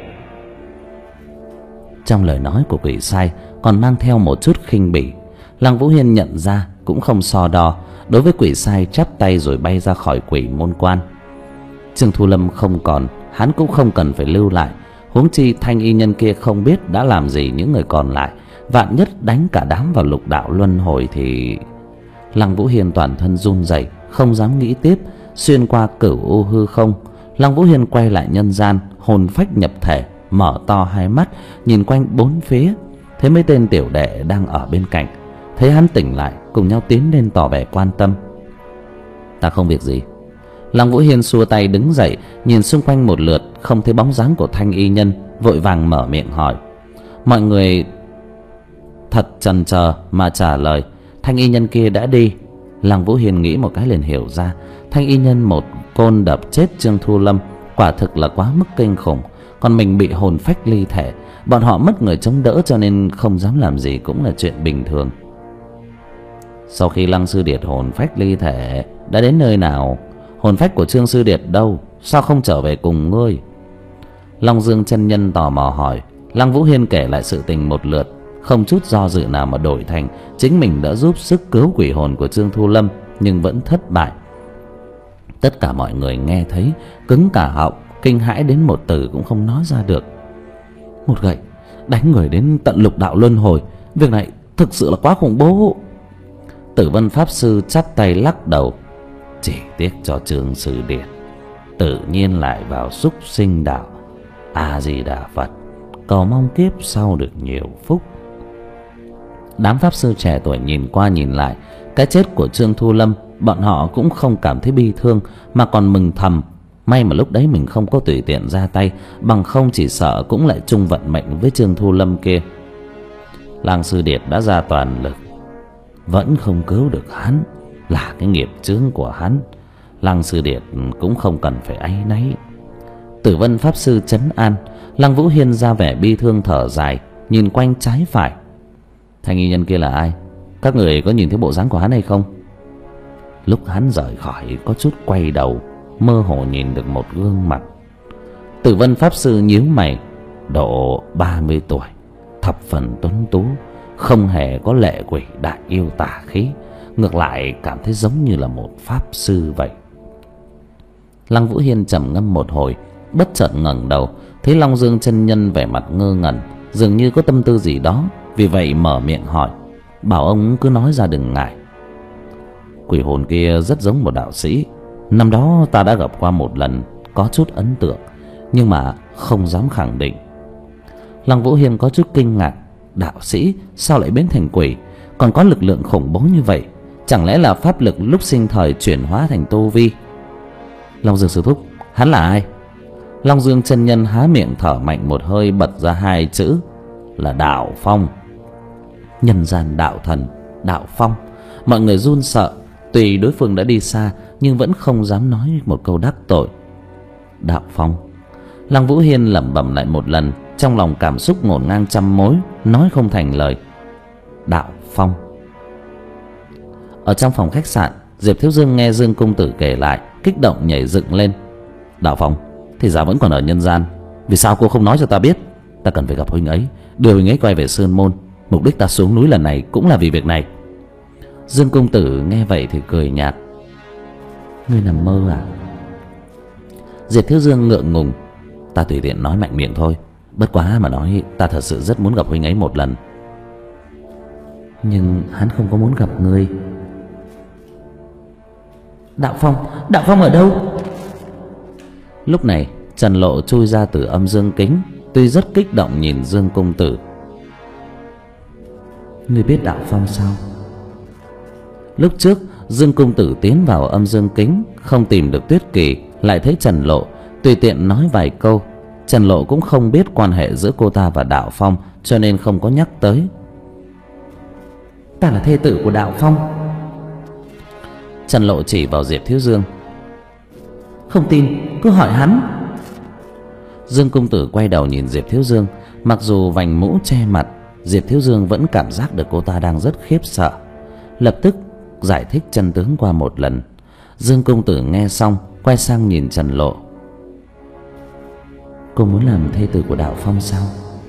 [SPEAKER 1] Trong lời nói của quỷ sai còn mang theo một chút khinh bỉ. Lăng Vũ Hiên nhận ra cũng không so đo, đối với quỷ sai chắp tay rồi bay ra khỏi quỷ môn quan. Trương Thu Lâm không còn, hắn cũng không cần phải lưu lại. Huống chi thanh y nhân kia không biết đã làm gì những người còn lại, vạn nhất đánh cả đám vào lục đạo luân hồi thì... Lăng Vũ Hiên toàn thân run rẩy, không dám nghĩ tiếp. Xuyên qua cửu u hư không, Lăng Vũ Hiên quay lại nhân gian, hồn phách nhập thể, mở to hai mắt nhìn quanh bốn phía. Thấy mấy tên tiểu đệ đang ở bên cạnh, thấy hắn tỉnh lại, cùng nhau tiến lên tỏ vẻ quan tâm. Ta không việc gì. Lăng Vũ Hiên xua tay đứng dậy, nhìn xung quanh một lượt, không thấy bóng dáng của thanh y nhân, vội vàng mở miệng hỏi. Mọi người thật chần chờ mà trả lời thanh y nhân kia đã đi. Lăng Vũ Hiên nghĩ một cái liền hiểu ra, thanh y nhân một côn đập chết Trương Thu Lâm quả thực là quá mức kinh khủng. Còn mình bị hồn phách ly thể, bọn họ mất người chống đỡ cho nên không dám làm gì cũng là chuyện bình thường. Sau khi Lăng Sư Điệt hồn phách ly thể đã đến nơi nào? Hồn phách của Trương Sư Điệt đâu? Sao không trở về cùng ngươi? Long Dương chân nhân tò mò hỏi. Lăng Vũ Hiên kể lại sự tình một lượt, không chút do dự nào mà đổi thành chính mình đã giúp sức cứu quỷ hồn của Trương Thu Lâm, nhưng vẫn thất bại. Tất cả mọi người nghe thấy cứng cả họng, kinh hãi đến một từ cũng không nói ra được. Một gậy đánh người đến tận lục đạo luân hồi, việc này thực sự là quá khủng bố. Tử Vân pháp sư chắp tay lắc đầu. Chỉ tiếc cho Trương Sư Điệt, tự nhiên lại vào súc sinh đạo. A Di Đà Phật, cầu mong kiếp sau được nhiều phúc. Đám pháp sư trẻ tuổi nhìn qua nhìn lại cái chết của Trương Thu Lâm, bọn họ cũng không cảm thấy bi thương mà còn mừng thầm. May mà lúc đấy mình không có tùy tiện ra tay, bằng không chỉ sợ cũng lại chung vận mệnh với Trương Thu Lâm kia. Lăng Sư Điệt đã ra toàn lực, vẫn không cứu được hắn, là cái nghiệp chướng của hắn. Lăng Sư Điệt cũng không cần phải áy náy. Tử Vân pháp sư trấn an. Lăng Vũ Hiên ra vẻ bi thương thở dài, nhìn quanh trái phải. Thanh y nhân kia là ai? Các người có nhìn thấy bộ dáng của hắn hay không? Lúc hắn rời khỏi có chút quay đầu, mơ hồ nhìn được một gương mặt. Tử Vân pháp sư nhíu mày. Độ ba mươi tuổi, thập phần tuấn tú, không hề có lệ quỷ đại yêu tà khí, ngược lại cảm thấy giống như là một pháp sư vậy. Lăng Vũ Hiên trầm ngâm một hồi, bất chợt ngẩng đầu, thấy Long Dương chân nhân vẻ mặt ngơ ngẩn, dường như có tâm tư gì đó, vì vậy mở miệng hỏi. Bảo ông cứ nói ra đừng ngại. Quỷ hồn kia rất giống một đạo sĩ, năm đó ta đã gặp qua một lần, có chút ấn tượng, nhưng mà không dám khẳng định. Lăng Vũ Hiên có chút kinh ngạc. Đạo sĩ sao lại biến thành quỷ, còn có lực lượng khủng bố như vậy? Chẳng lẽ là pháp lực lúc sinh thời chuyển hóa thành tu vi? Long Dương sư thúc, hắn là ai? Long Dương chân nhân há miệng thở mạnh một hơi, bật ra hai chữ là Đạo Phong. Nhân gian đạo thần Đạo Phong. Mọi người run sợ, tuy đối phương đã đi xa nhưng vẫn không dám nói một câu đắc tội. Đạo Phong, Lăng Vũ Hiên lẩm bẩm lại một lần, trong lòng cảm xúc ngổn ngang trăm mối, nói không thành lời. Đạo Phong. Ở trong phòng khách sạn, Diệp Thiếu Dương nghe Dương công tử kể lại, kích động nhảy dựng lên. Đạo Phong thì ra vẫn còn ở nhân gian, vì sao cô không nói cho ta biết? Ta cần phải gặp huynh ấy, đưa huynh ấy quay về Sơn Môn. Mục đích ta xuống núi lần này cũng là vì việc này. Dương công tử nghe vậy thì cười nhạt. Ngươi nằm mơ à? Diệp Thiếu Dương ngượng ngùng. Ta tùy tiện nói mạnh miệng thôi, bất quá mà nói ta thật sự rất muốn gặp huynh ấy một lần. Nhưng hắn không có muốn gặp ngươi. Đạo Phong, Đạo Phong ở đâu? Lúc này Trần Lộ chui ra từ âm dương kính, tuy rất kích động nhìn Dương công tử. Ngươi biết Đạo Phong sao? Lúc trước Dương công tử tiến vào âm dương kính, không tìm được Tuyết Kỳ, lại thấy Trần Lộ, tùy tiện nói vài câu. Trần Lộ cũng không biết quan hệ giữa cô ta và Đạo Phong, cho nên không có nhắc tới. Ta là thê tử của Đạo Phong. Trần Lộ chỉ vào Diệp Thiếu Dương. Không tin cứ hỏi hắn. Dương công tử quay đầu nhìn Diệp Thiếu Dương, mặc dù vành mũ che mặt, Diệp Thiếu Dương vẫn cảm giác được cô ta đang rất khiếp sợ. Lập tức giải thích chân tướng qua một lần. Dương công tử nghe xong quay sang nhìn Trần Lộ. Cô muốn làm thê tử của Đạo Phong sao?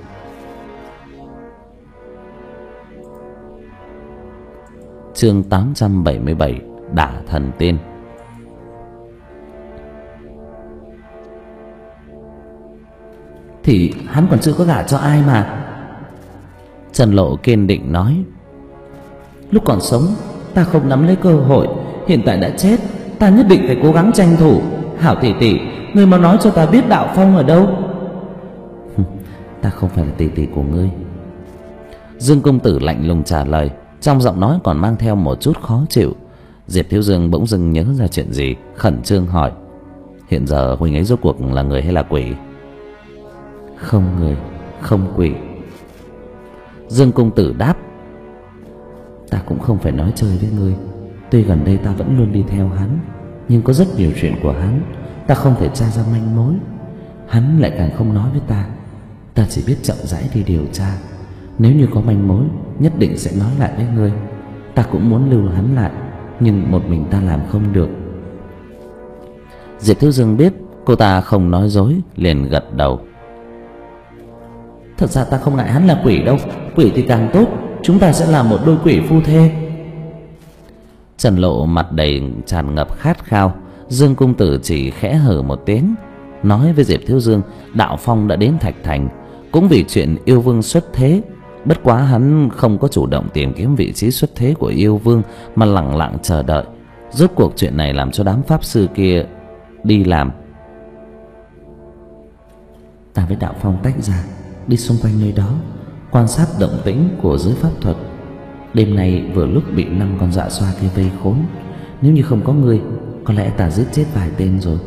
[SPEAKER 1] Chương tám trăm bảy mươi bảy, Đả Thần Tiên. Thì hắn còn chưa có gả cho ai mà. Trần Lộ kiên định nói. Lúc còn sống ta không nắm lấy cơ hội, hiện tại đã chết, ta nhất định phải cố gắng tranh thủ. Hảo tỷ tỷ, ngươi mau nói cho ta biết Đạo Phong ở đâu. Ta không phải là tỷ tỷ của ngươi. Dương công tử lạnh lùng trả lời, trong giọng nói còn mang theo một chút khó chịu. Diệp Thiếu Dương bỗng dưng nhớ ra chuyện gì, khẩn trương hỏi. Hiện giờ huynh ấy rốt cuộc là người hay là quỷ? Không người, không quỷ. Dương công tử đáp. Ta cũng không phải nói chơi với ngươi. Tuy gần đây ta vẫn luôn đi theo hắn, nhưng có rất nhiều chuyện của hắn ta không thể tra ra manh mối. Hắn lại càng không nói với ta. Ta chỉ biết chậm rãi đi điều tra. Nếu như có manh mối nhất định sẽ nói lại với ngươi. Ta cũng muốn lưu hắn lại, nhưng một mình ta làm không được. Diệp Thiếu Dương biết cô ta không nói dối, liền gật đầu. Thật ra ta không ngại hắn là quỷ đâu, quỷ thì càng tốt, chúng ta sẽ làm một đôi quỷ phu thê. Trần Lộ mặt đầy tràn ngập khát khao. Dương công tử chỉ khẽ hừ một tiếng, nói với Diệp Thiếu Dương Đạo Phong đã đến Thạch Thành, cũng vì chuyện yêu vương xuất thế. Bất quá hắn không có chủ động tìm kiếm vị trí xuất thế của yêu vương, mà lặng lặng chờ đợi. Rốt cuộc chuyện này làm cho đám pháp sư kia đi làm. Ta với Đạo Phong tách ra, đi xung quanh nơi đó, quan sát động tĩnh của giới pháp thuật. Đêm nay vừa lúc bị năm con dạ xoa kia vây khốn. Nếu như không có ngươi, có lẽ ta giết chết vài tên rồi.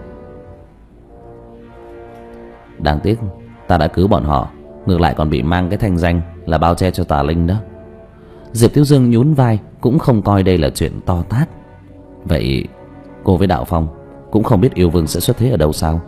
[SPEAKER 1] Đáng tiếc ta đã cứu bọn họ, ngược lại còn bị mang cái thanh danh là bao che cho tà linh đó. Diệp Thiếu Dương nhún vai, cũng không coi đây là chuyện to tát. Vậy cô với Đạo Phong cũng không biết yêu vương sẽ xuất thế ở đâu sao?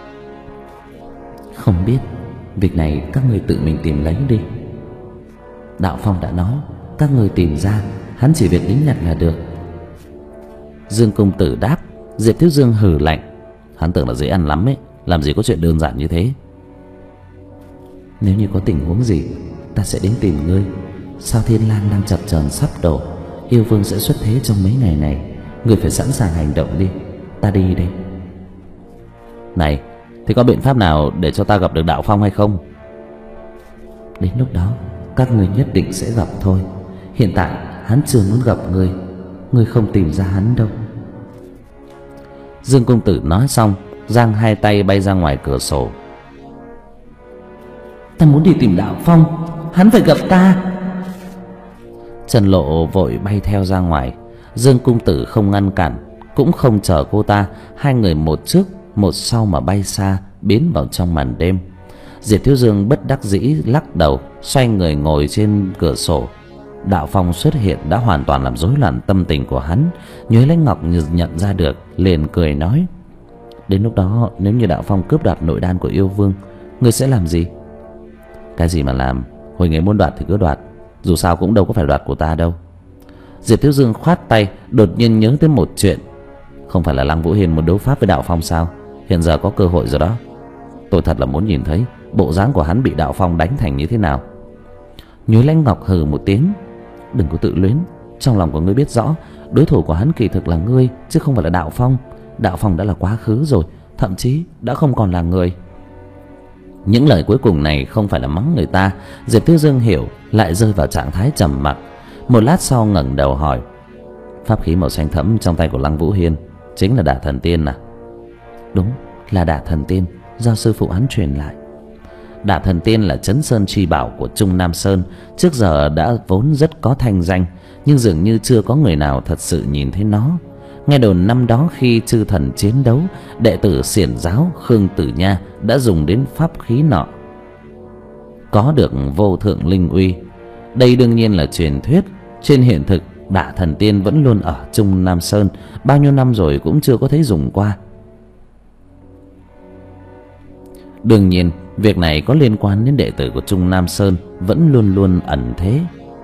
[SPEAKER 1] Không biết, việc này các người tự mình tìm lấy đi. Đạo Phong đã nói, các người tìm ra, hắn chỉ việc đến nhặt là được. Dương công tử đáp. Diệp Thiếu Dương hừ lạnh. Hắn tưởng là dễ ăn lắm ấy, làm gì có chuyện đơn giản như thế. Nếu như có tình huống gì, ta sẽ đến tìm ngươi. Sao Thiên Lang đang chập chờn sắp đổ, yêu vương sẽ xuất thế trong mấy ngày này. Ngươi phải sẵn sàng hành động đi. Ta đi đây. Này, thì có biện pháp nào để cho ta gặp được Đạo Phong hay không? Đến lúc đó các ngươi nhất định sẽ gặp thôi. Hiện tại hắn chưa muốn gặp ngươi, ngươi không tìm ra hắn đâu. Dương công tử nói xong, giang hai tay bay ra ngoài cửa sổ. Ta muốn đi tìm Đạo Phong, hắn phải gặp ta. Trần Lộ vội bay theo ra ngoài. Dương công tử không ngăn cản, cũng không chờ cô ta. Hai người một trước một sau mà bay xa, biến vào trong màn đêm. Diệp Thiếu Dương bất đắc dĩ lắc đầu, xoay người ngồi trên cửa sổ. Đạo Phong xuất hiện đã hoàn toàn làm rối loạn tâm tình của hắn. Nhuế Lãnh Ngọc nhận ra được, liền cười nói. Đến lúc đó nếu như Đạo Phong cướp đoạt nội đan của yêu vương, ngươi sẽ làm gì? Cái gì mà làm, Huỳnh ấy muốn đoạt thì cứ đoạt, dù sao cũng đâu có phải đoạt của ta đâu. Diệp Thiếu Dương khoát tay, đột nhiên nhớ tới một chuyện. Không phải là Lăng Vũ Hiên muốn đấu pháp với Đạo Phong sao? Hiện giờ có cơ hội rồi đó. Tôi thật là muốn nhìn thấy bộ dáng của hắn bị Đạo Phong đánh thành như thế nào. Nhối Lãnh Ngọc hừ một tiếng. Đừng có tự luyến, trong lòng của ngươi biết rõ đối thủ của hắn kỳ thực là ngươi, chứ không phải là Đạo Phong. Đạo Phong đã là quá khứ rồi, thậm chí đã không còn là người. Những lời cuối cùng này không phải là mắng người ta. Diệp Thiếu Dương hiểu, lại rơi vào trạng thái trầm mặc. Một lát sau ngẩng đầu hỏi: pháp khí màu xanh thẫm trong tay của Lăng Vũ Hiên chính là Đả Thần Tiên à? Đúng, là Đả Thần Tiên, do sư phụ hắn truyền lại. Đả Thần Tiên là trấn sơn chi bảo của Trung Nam Sơn, trước giờ đã vốn rất có thanh danh, nhưng dường như chưa có người nào thật sự nhìn thấy nó. Nghe đồn năm đó khi chư thần chiến đấu, đệ tử Xiển giáo Khương Tử Nha đã dùng đến pháp khí nọ, có được vô thượng linh uy. Đây đương nhiên là truyền thuyết, trên hiện thực Đả Thần Tiên vẫn luôn ở Trung Nam Sơn, bao nhiêu năm rồi cũng chưa có thấy dùng qua. Đương nhiên việc này có liên quan đến đệ tử của Trung Nam Sơn, vẫn luôn luôn ẩn thế.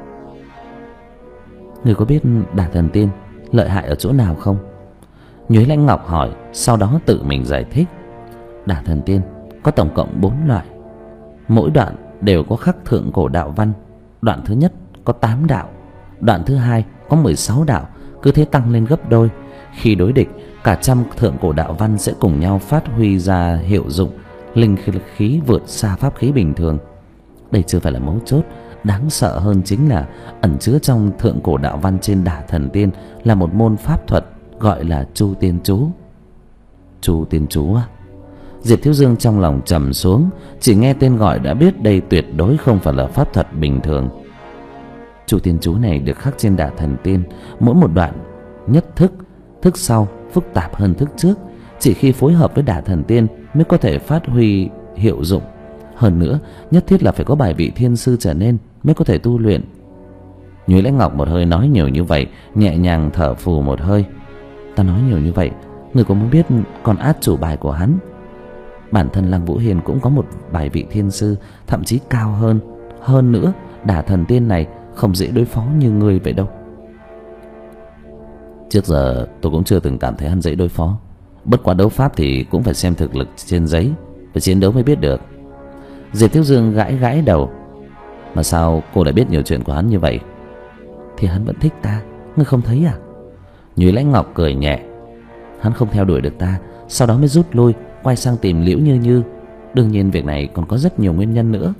[SPEAKER 1] Người có biết Đả Thần Tiên lợi hại ở chỗ nào không? Nhuế Lãnh Ngọc hỏi, sau đó tự mình giải thích. Đả Thần Tiên có tổng cộng bốn loại, mỗi đoạn đều có khắc thượng cổ đạo văn. Đoạn thứ nhất có tám đạo, đoạn thứ hai có mười sáu đạo, cứ thế tăng lên gấp đôi. Khi đối địch, cả trăm thượng cổ đạo văn sẽ cùng nhau phát huy ra hiệu dụng, linh khí vượt xa pháp khí bình thường. Đây chưa phải là mấu chốt, đáng sợ hơn chính là ẩn chứa trong thượng cổ đạo văn trên Đả Thần Tiên là một môn pháp thuật gọi là Chu Tiên Chú. Chu Tiên Chú à? Diệp Thiếu Dương trong lòng trầm xuống, chỉ nghe tên gọi đã biết đây tuyệt đối không phải là pháp thuật bình thường. Chu Tiên Chú này được khắc trên Đả Thần Tiên, mỗi một đoạn nhất thức, thức sau phức tạp hơn thức trước, chỉ khi phối hợp với Đả Thần Tiên mới có thể phát huy hiệu dụng. Hơn nữa, nhất thiết là phải có bài vị thiên sư trở nên mới có thể tu luyện. Nhuế Lãnh Ngọc một hơi nói nhiều như vậy, nhẹ nhàng thở phù một hơi. Ta nói nhiều như vậy, người có muốn biết còn át chủ bài của hắn? Bản thân Lăng Vũ Hiên cũng có một bài vị thiên sư, thậm chí cao hơn. Hơn nữa, Đả Thần Tiên này không dễ đối phó như người vậy đâu. Trước giờ tôi cũng chưa từng cảm thấy hắn dễ đối phó. Bất quá đấu pháp thì cũng phải xem thực lực trên giấy, phải chiến đấu mới biết được. Diệp Thiếu Dương gãi gãi đầu. Mà sao cô lại biết nhiều chuyện của hắn như vậy? Thì hắn vẫn thích ta, ngươi không thấy à? Nhuế Lãnh Ngọc cười nhẹ. Hắn không theo đuổi được ta, sau đó mới rút lui, quay sang tìm Liễu Như Như. Đương nhiên việc này còn có rất nhiều nguyên nhân nữa.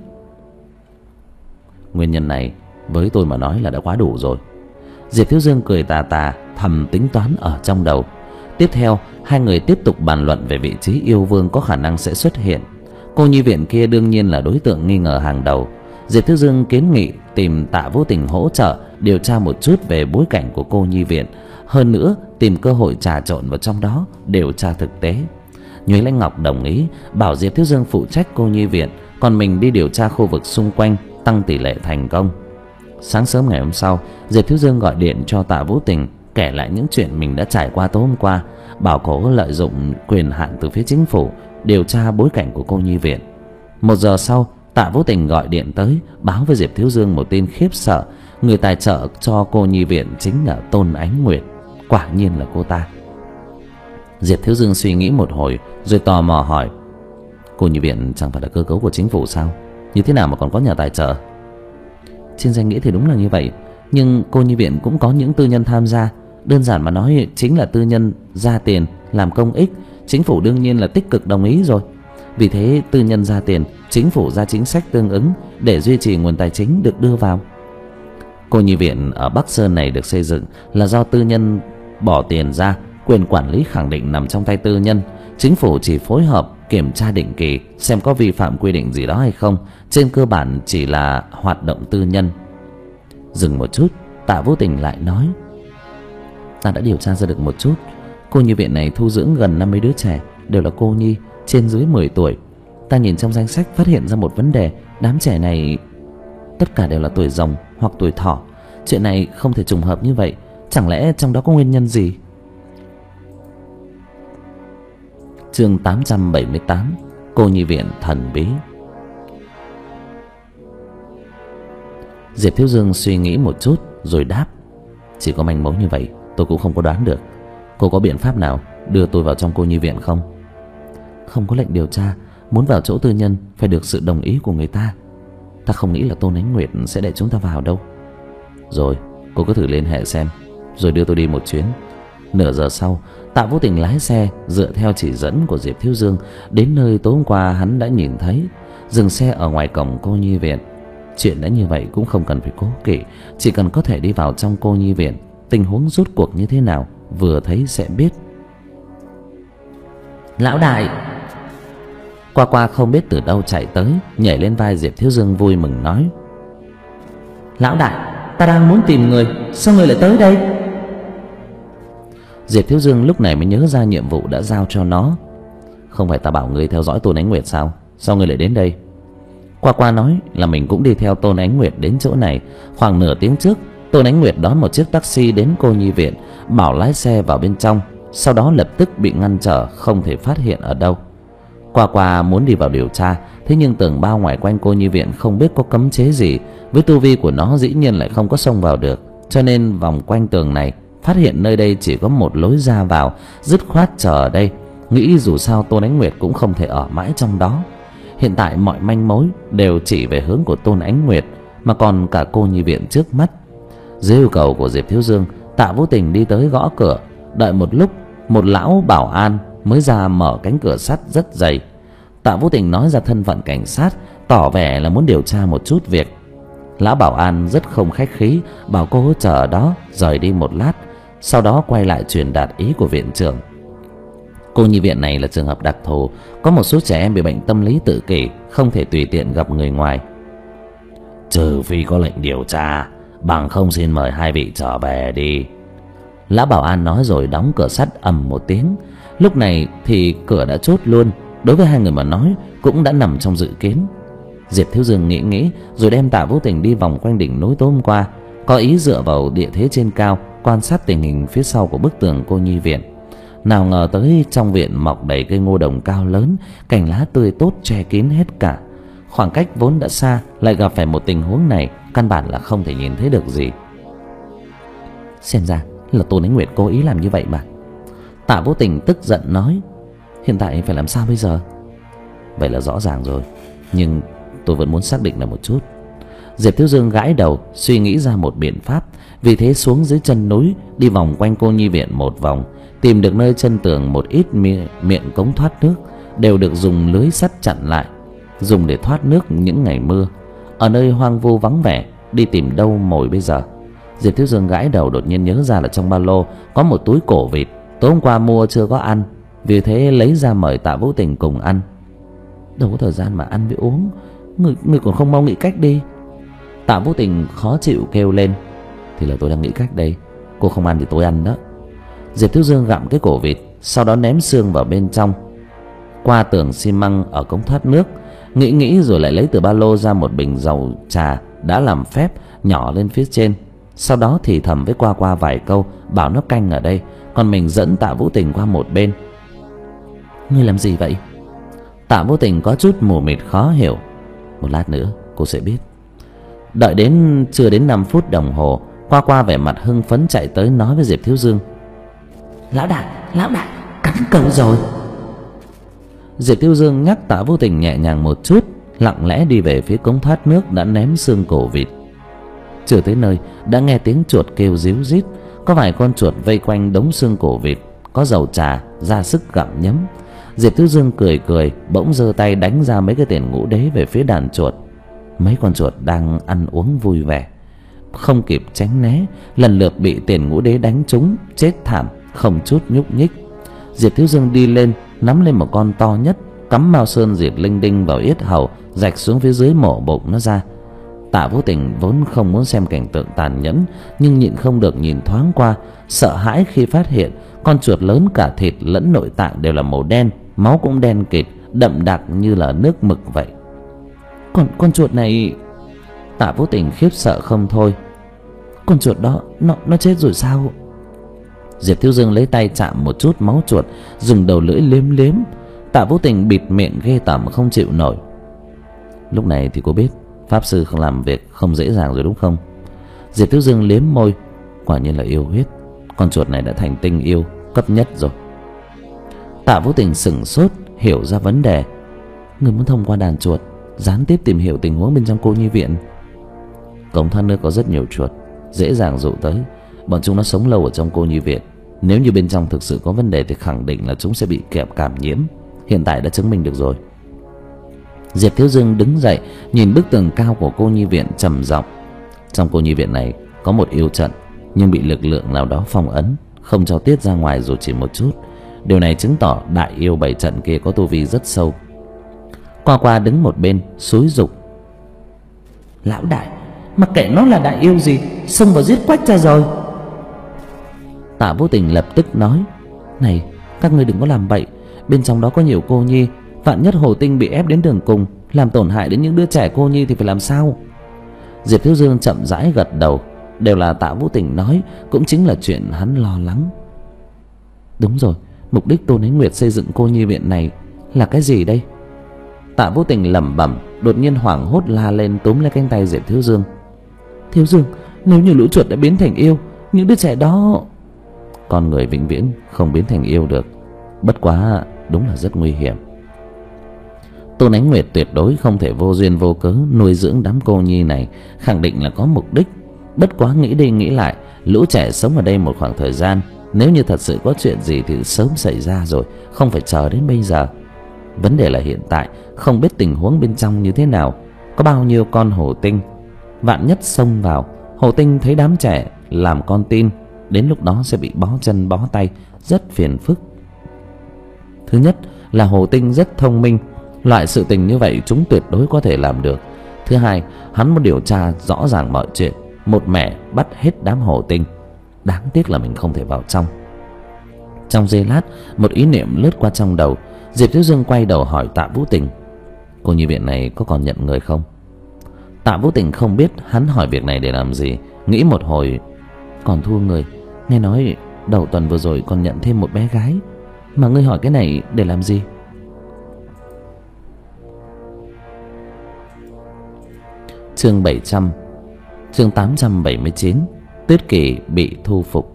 [SPEAKER 1] Nguyên nhân này với tôi mà nói là đã quá đủ rồi. Diệp Thiếu Dương cười tà tà, thầm tính toán ở trong đầu. Tiếp theo, hai người tiếp tục bàn luận về vị trí yêu vương có khả năng sẽ xuất hiện. Cô nhi viện kia đương nhiên là đối tượng nghi ngờ hàng đầu. Diệp Thiếu Dương kiến nghị tìm Tạ Vô Tình hỗ trợ điều tra một chút về bối cảnh của cô nhi viện, hơn nữa tìm cơ hội trà trộn vào trong đó điều tra thực tế. Nhuế Lãnh Ngọc đồng ý, bảo Diệp Thiếu Dương phụ trách cô nhi viện, còn mình đi điều tra khu vực xung quanh, tăng tỷ lệ thành công. Sáng sớm ngày hôm sau, Diệp Thiếu Dương gọi điện cho Tạ Vũ Tình, kể lại những chuyện mình đã trải qua tối hôm qua, bảo cô lợi dụng quyền hạn từ phía chính phủ điều tra bối cảnh của cô nhi viện. Một giờ sau, Tạ Vũ Tình gọi điện tới, báo với Diệp Thiếu Dương một tin khiếp sợ. Người tài trợ cho cô nhi viện chính là Tôn Ánh Nguyệt. Quả nhiên là cô ta. Diệp Thiếu Dương suy nghĩ một hồi rồi tò mò hỏi: cô nhi viện chẳng phải là cơ cấu của chính phủ sao? Như thế nào mà còn có nhà tài trợ? Trên danh nghĩa thì đúng là như vậy, nhưng cô nhi viện cũng có những tư nhân tham gia. Đơn giản mà nói chính là tư nhân ra tiền làm công ích, chính phủ đương nhiên là tích cực đồng ý rồi. Vì thế tư nhân ra tiền, chính phủ ra chính sách tương ứng để duy trì nguồn tài chính được đưa vào. Cô nhi viện ở Bắc Sơn này được xây dựng là do tư nhân bỏ tiền ra, quyền quản lý khẳng định nằm trong tay tư nhân. Chính phủ chỉ phối hợp kiểm tra định kỳ xem có vi phạm quy định gì đó hay không, trên cơ bản chỉ là hoạt động tư nhân. Dừng một chút, Tạ Vô Tình lại nói: ta đã điều tra ra được một chút. Cô nhi viện này thu dưỡng gần năm mươi đứa trẻ, đều là cô nhi trên dưới mười tuổi. Ta nhìn trong danh sách phát hiện ra một vấn đề, đám trẻ này tất cả đều là tuổi rồng hoặc tuổi thỏ. Chuyện này không thể trùng hợp như vậy, chẳng lẽ trong đó có nguyên nhân gì? Chương tám trăm bảy mươi tám. Cô nhi viện thần bí. Diệp Thiếu Dương suy nghĩ một chút rồi đáp: Chỉ có manh mối như vậy tôi cũng không có đoán được. Cô có biện pháp nào đưa tôi vào trong cô nhi viện không? Không có lệnh điều tra. Muốn vào chỗ tư nhân phải được sự đồng ý của người ta. Ta không nghĩ là Tôn Ánh Nguyệt sẽ để chúng ta vào đâu. Rồi cô cứ thử liên hệ xem, rồi đưa tôi đi một chuyến. Nửa giờ sau, Tạ Vũ Tình lái xe dựa theo chỉ dẫn của Diệp Thiếu Dương đến nơi tối hôm qua hắn đã nhìn thấy, dừng xe ở ngoài cổng cô nhi viện. Chuyện đã như vậy cũng không cần phải cố kỵ, chỉ cần có thể đi vào trong cô nhi viện, tình huống rốt cuộc như thế nào vừa thấy sẽ biết. Lão đại! Qua Qua không biết từ đâu chạy tới, nhảy lên vai Diệp Thiếu Dương vui mừng nói: Lão đại, ta đang muốn tìm người, sao người lại tới đây? Diệp Thiếu Dương lúc này mới nhớ ra nhiệm vụ đã giao cho nó. Không phải ta bảo ngươi theo dõi Tôn Ánh Nguyệt sao? Sao ngươi lại đến đây? Qua Qua nói là mình cũng đi theo Tôn Ánh Nguyệt đến chỗ này. Khoảng nửa tiếng trước, Tôn Ánh Nguyệt đón một chiếc taxi đến cô nhi viện, bảo lái xe vào bên trong, sau đó lập tức bị ngăn trở, không thể phát hiện ở đâu. Qua Qua muốn đi vào điều tra, thế nhưng tường bao ngoài quanh cô nhi viện không biết có cấm chế gì, với tu vi của nó dĩ nhiên lại không có xông vào được, cho nên vòng quanh tường này, phát hiện nơi đây chỉ có một lối ra vào, dứt khoát chờ ở đây, nghĩ dù sao Tôn Ánh Nguyệt cũng không thể ở mãi trong đó. Hiện tại mọi manh mối đều chỉ về hướng của Tôn Ánh Nguyệt, mà còn cả cô nhi viện trước mắt. Dưới yêu cầu của Diệp Thiếu Dương, Tạ Vũ Tình đi tới gõ cửa. Đợi một lúc, một lão bảo an mới ra mở cánh cửa sắt rất dày. Tạ Vũ Tình nói ra thân phận cảnh sát, tỏ vẻ là muốn điều tra một chút việc. Lão bảo an rất không khách khí, bảo cô chờ ở đó rời đi một lát, sau đó quay lại truyền đạt ý của viện trưởng. Cô nhi viện này là trường hợp đặc thù, có một số trẻ em bị bệnh tâm lý tự kỷ, không thể tùy tiện gặp người ngoài. Trừ phi có lệnh điều tra, bằng không xin mời hai vị trở về đi. Lão bảo an nói rồi đóng cửa sắt ầm một tiếng. Lúc này thì cửa đã chốt luôn, đối với hai người mà nói cũng đã nằm trong dự kiến. Diệp Thiếu Dương nghĩ nghĩ rồi đem Tạ Vũ Tình đi vòng quanh đỉnh núi tối hôm qua, có ý dựa vào địa thế trên cao quan sát tình hình phía sau của bức tường cô nhi viện. Nào ngờ tới trong viện mọc đầy cây ngô đồng cao lớn, cành lá tươi tốt che kín hết cả. Khoảng cách vốn đã xa, lại gặp phải một tình huống này, căn bản là không thể nhìn thấy được gì. Xem ra là Tôn Ánh Nguyệt cố ý làm như vậy mà. Tạ Vũ Tình tức giận nói: Hiện tại phải làm sao bây giờ? Vậy là rõ ràng rồi, nhưng tôi vẫn muốn xác định là một chút. Diệp Thiếu Dương gãi đầu, suy nghĩ ra một biện pháp. Vì thế xuống dưới chân núi, đi vòng quanh cô nhi viện một vòng, tìm được nơi chân tường một ít miệng, miệng cống thoát nước, đều được dùng lưới sắt chặn lại, dùng để thoát nước những ngày mưa. Ở nơi hoang vu vắng vẻ, đi tìm đâu mồi bây giờ? Diệp Thiếu Dương gãi đầu, đột nhiên nhớ ra là trong ba lô có một túi cổ vịt, tối hôm qua mua chưa có ăn, vì thế lấy ra mời Tạ Vũ Tình cùng ăn. Đâu có thời gian mà ăn với uống, người, người còn không mau nghĩ cách đi. Tạ Vũ Tình khó chịu kêu lên: Thì là tôi đang nghĩ cách đây, cô không ăn thì tôi ăn đó. Diệp Thiếu Dương gặm cái cổ vịt, sau đó ném xương vào bên trong, qua tường xi măng ở cống thoát nước. Nghĩ nghĩ rồi lại lấy từ ba lô ra một bình dầu trà đã làm phép, nhỏ lên phía trên. Sau đó thì thầm với Qua Qua vài câu, bảo nó canh ở đây, còn mình dẫn Tạ Vũ Tình qua một bên. Ngươi làm gì vậy? Tạ Vũ Tình có chút mù mịt khó hiểu. Một lát nữa cô sẽ biết. Đợi đến chưa đến năm phút đồng hồ, Qua Qua vẻ mặt hưng phấn chạy tới nói với Diệp Thiếu Dương: Lão đại, lão đại, cắn cậu rồi. Diệp Thiếu Dương nhắc Tạ Vũ Tình nhẹ nhàng một chút, lặng lẽ đi về phía cống thoát nước đã ném xương cổ vịt. Chưa tới nơi đã nghe tiếng chuột kêu ríu rít, có vài con chuột vây quanh đống xương cổ vịt, có dầu trà ra sức gặm nhấm. Diệp Thiếu Dương cười cười, bỗng giơ tay đánh ra mấy cái tiền ngũ đế về phía đàn chuột. Mấy con chuột đang ăn uống vui vẻ, không kịp tránh né, lần lượt bị tiền ngũ đế đánh trúng, chết thảm, không chút nhúc nhích. Diệp Thiếu Dương đi lên, nắm lên một con to nhất, cắm mao sơn diệt linh đinh vào yết hầu, rạch xuống phía dưới mổ bụng nó ra. Tạ Vũ Tình vốn không muốn xem cảnh tượng tàn nhẫn, nhưng nhịn không được nhìn thoáng qua, sợ hãi khi phát hiện con chuột lớn cả thịt lẫn nội tạng đều là màu đen, máu cũng đen kịt, đậm đặc như là nước mực vậy. Con con chuột này... Tạ Vũ Tình khiếp sợ không thôi. Con chuột đó nó nó chết rồi sao? Diệp Thiếu Dương lấy tay chạm một chút máu chuột, dùng đầu lưỡi liếm liếm. Tạ Vũ Tình bịt miệng ghê tởm không chịu nổi. Lúc này thì cô biết pháp sư không làm việc không dễ dàng rồi đúng không? Diệp Thiếu Dương liếm môi, quả nhiên là yêu huyết. Con chuột này đã thành tinh yêu cấp nhất rồi. Tạ Vũ Tình sửng sốt, hiểu ra vấn đề. Người muốn thông qua đàn chuột gián tiếp tìm hiểu tình huống bên trong cô nhi viện. Cổng thoát nước có rất nhiều chuột, dễ dàng dụ tới. Bọn chúng nó sống lâu ở trong cô nhi viện. Nếu như bên trong thực sự có vấn đề thì khẳng định là chúng sẽ bị kẹp cảm nhiễm. Hiện tại đã chứng minh được rồi. Diệp Thiếu Dương đứng dậy, nhìn bức tường cao của cô nhi viện trầm giọng. Trong cô nhi viện này có một yêu trận, nhưng bị lực lượng nào đó phong ấn, không cho tiết ra ngoài dù chỉ một chút. Điều này chứng tỏ đại yêu bảy trận kia có tu vi rất sâu. Qua Qua đứng một bên xúi giục. Lão đại, mặc kệ nó là đại yêu gì, xông vào giết quách ra rồi. Tạ Vũ Tình lập tức nói. Này, các ngươi đừng có làm bậy. Bên trong đó có nhiều cô nhi, vạn nhất Hồ Tinh bị ép đến đường cùng, làm tổn hại đến những đứa trẻ cô nhi thì phải làm sao? Diệp Thiếu Dương chậm rãi gật đầu. Đều là Tạ Vũ Tình nói, cũng chính là chuyện hắn lo lắng. Đúng rồi, mục đích Tôn Ánh Nguyệt xây dựng cô nhi viện này là cái gì đây? Tạ Vũ Tình lẩm bẩm, đột nhiên hoảng hốt la lên, túm lấy cánh tay Diệp Thiếu Dương. Thiếu Dương, nếu như lũ chuột đã biến thành yêu, những đứa trẻ đó... Con người vĩnh viễn không biến thành yêu được. Bất quá đúng là rất nguy hiểm. Tôn Ánh Nguyệt tuyệt đối không thể vô duyên vô cớ nuôi dưỡng đám cô nhi này, khẳng định là có mục đích. Bất quá nghĩ đi nghĩ lại, lũ trẻ sống ở đây một khoảng thời gian, nếu như thật sự có chuyện gì thì sớm xảy ra rồi, không phải chờ đến bây giờ. Vấn đề là hiện tại không biết tình huống bên trong như thế nào, có bao nhiêu con Hồ Tinh. Vạn nhất xông vào, Hồ Tinh thấy đám trẻ làm con tin, đến lúc đó sẽ bị bó chân bó tay, rất phiền phức. Thứ nhất là Hồ Tinh rất thông minh, loại sự tình như vậy chúng tuyệt đối có thể làm được. Thứ hai, hắn muốn điều tra rõ ràng mọi chuyện, một mẻ bắt hết đám Hồ Tinh. Đáng tiếc là mình không thể vào trong. Trong giây lát, một ý niệm lướt qua trong đầu. Diệp Thiếu Dương quay đầu hỏi Tạ Vũ Tình. Cô nhi viện này có còn nhận người không? Tạ Vũ Tình không biết hắn hỏi việc này để làm gì, nghĩ một hồi. Còn thu người. Nghe nói đầu tuần vừa rồi còn nhận thêm một bé gái. Mà ngươi hỏi cái này để làm gì? Chương bảy trăm Chương tám trăm bảy mươi chín. Tuyết Kỳ bị thu phục.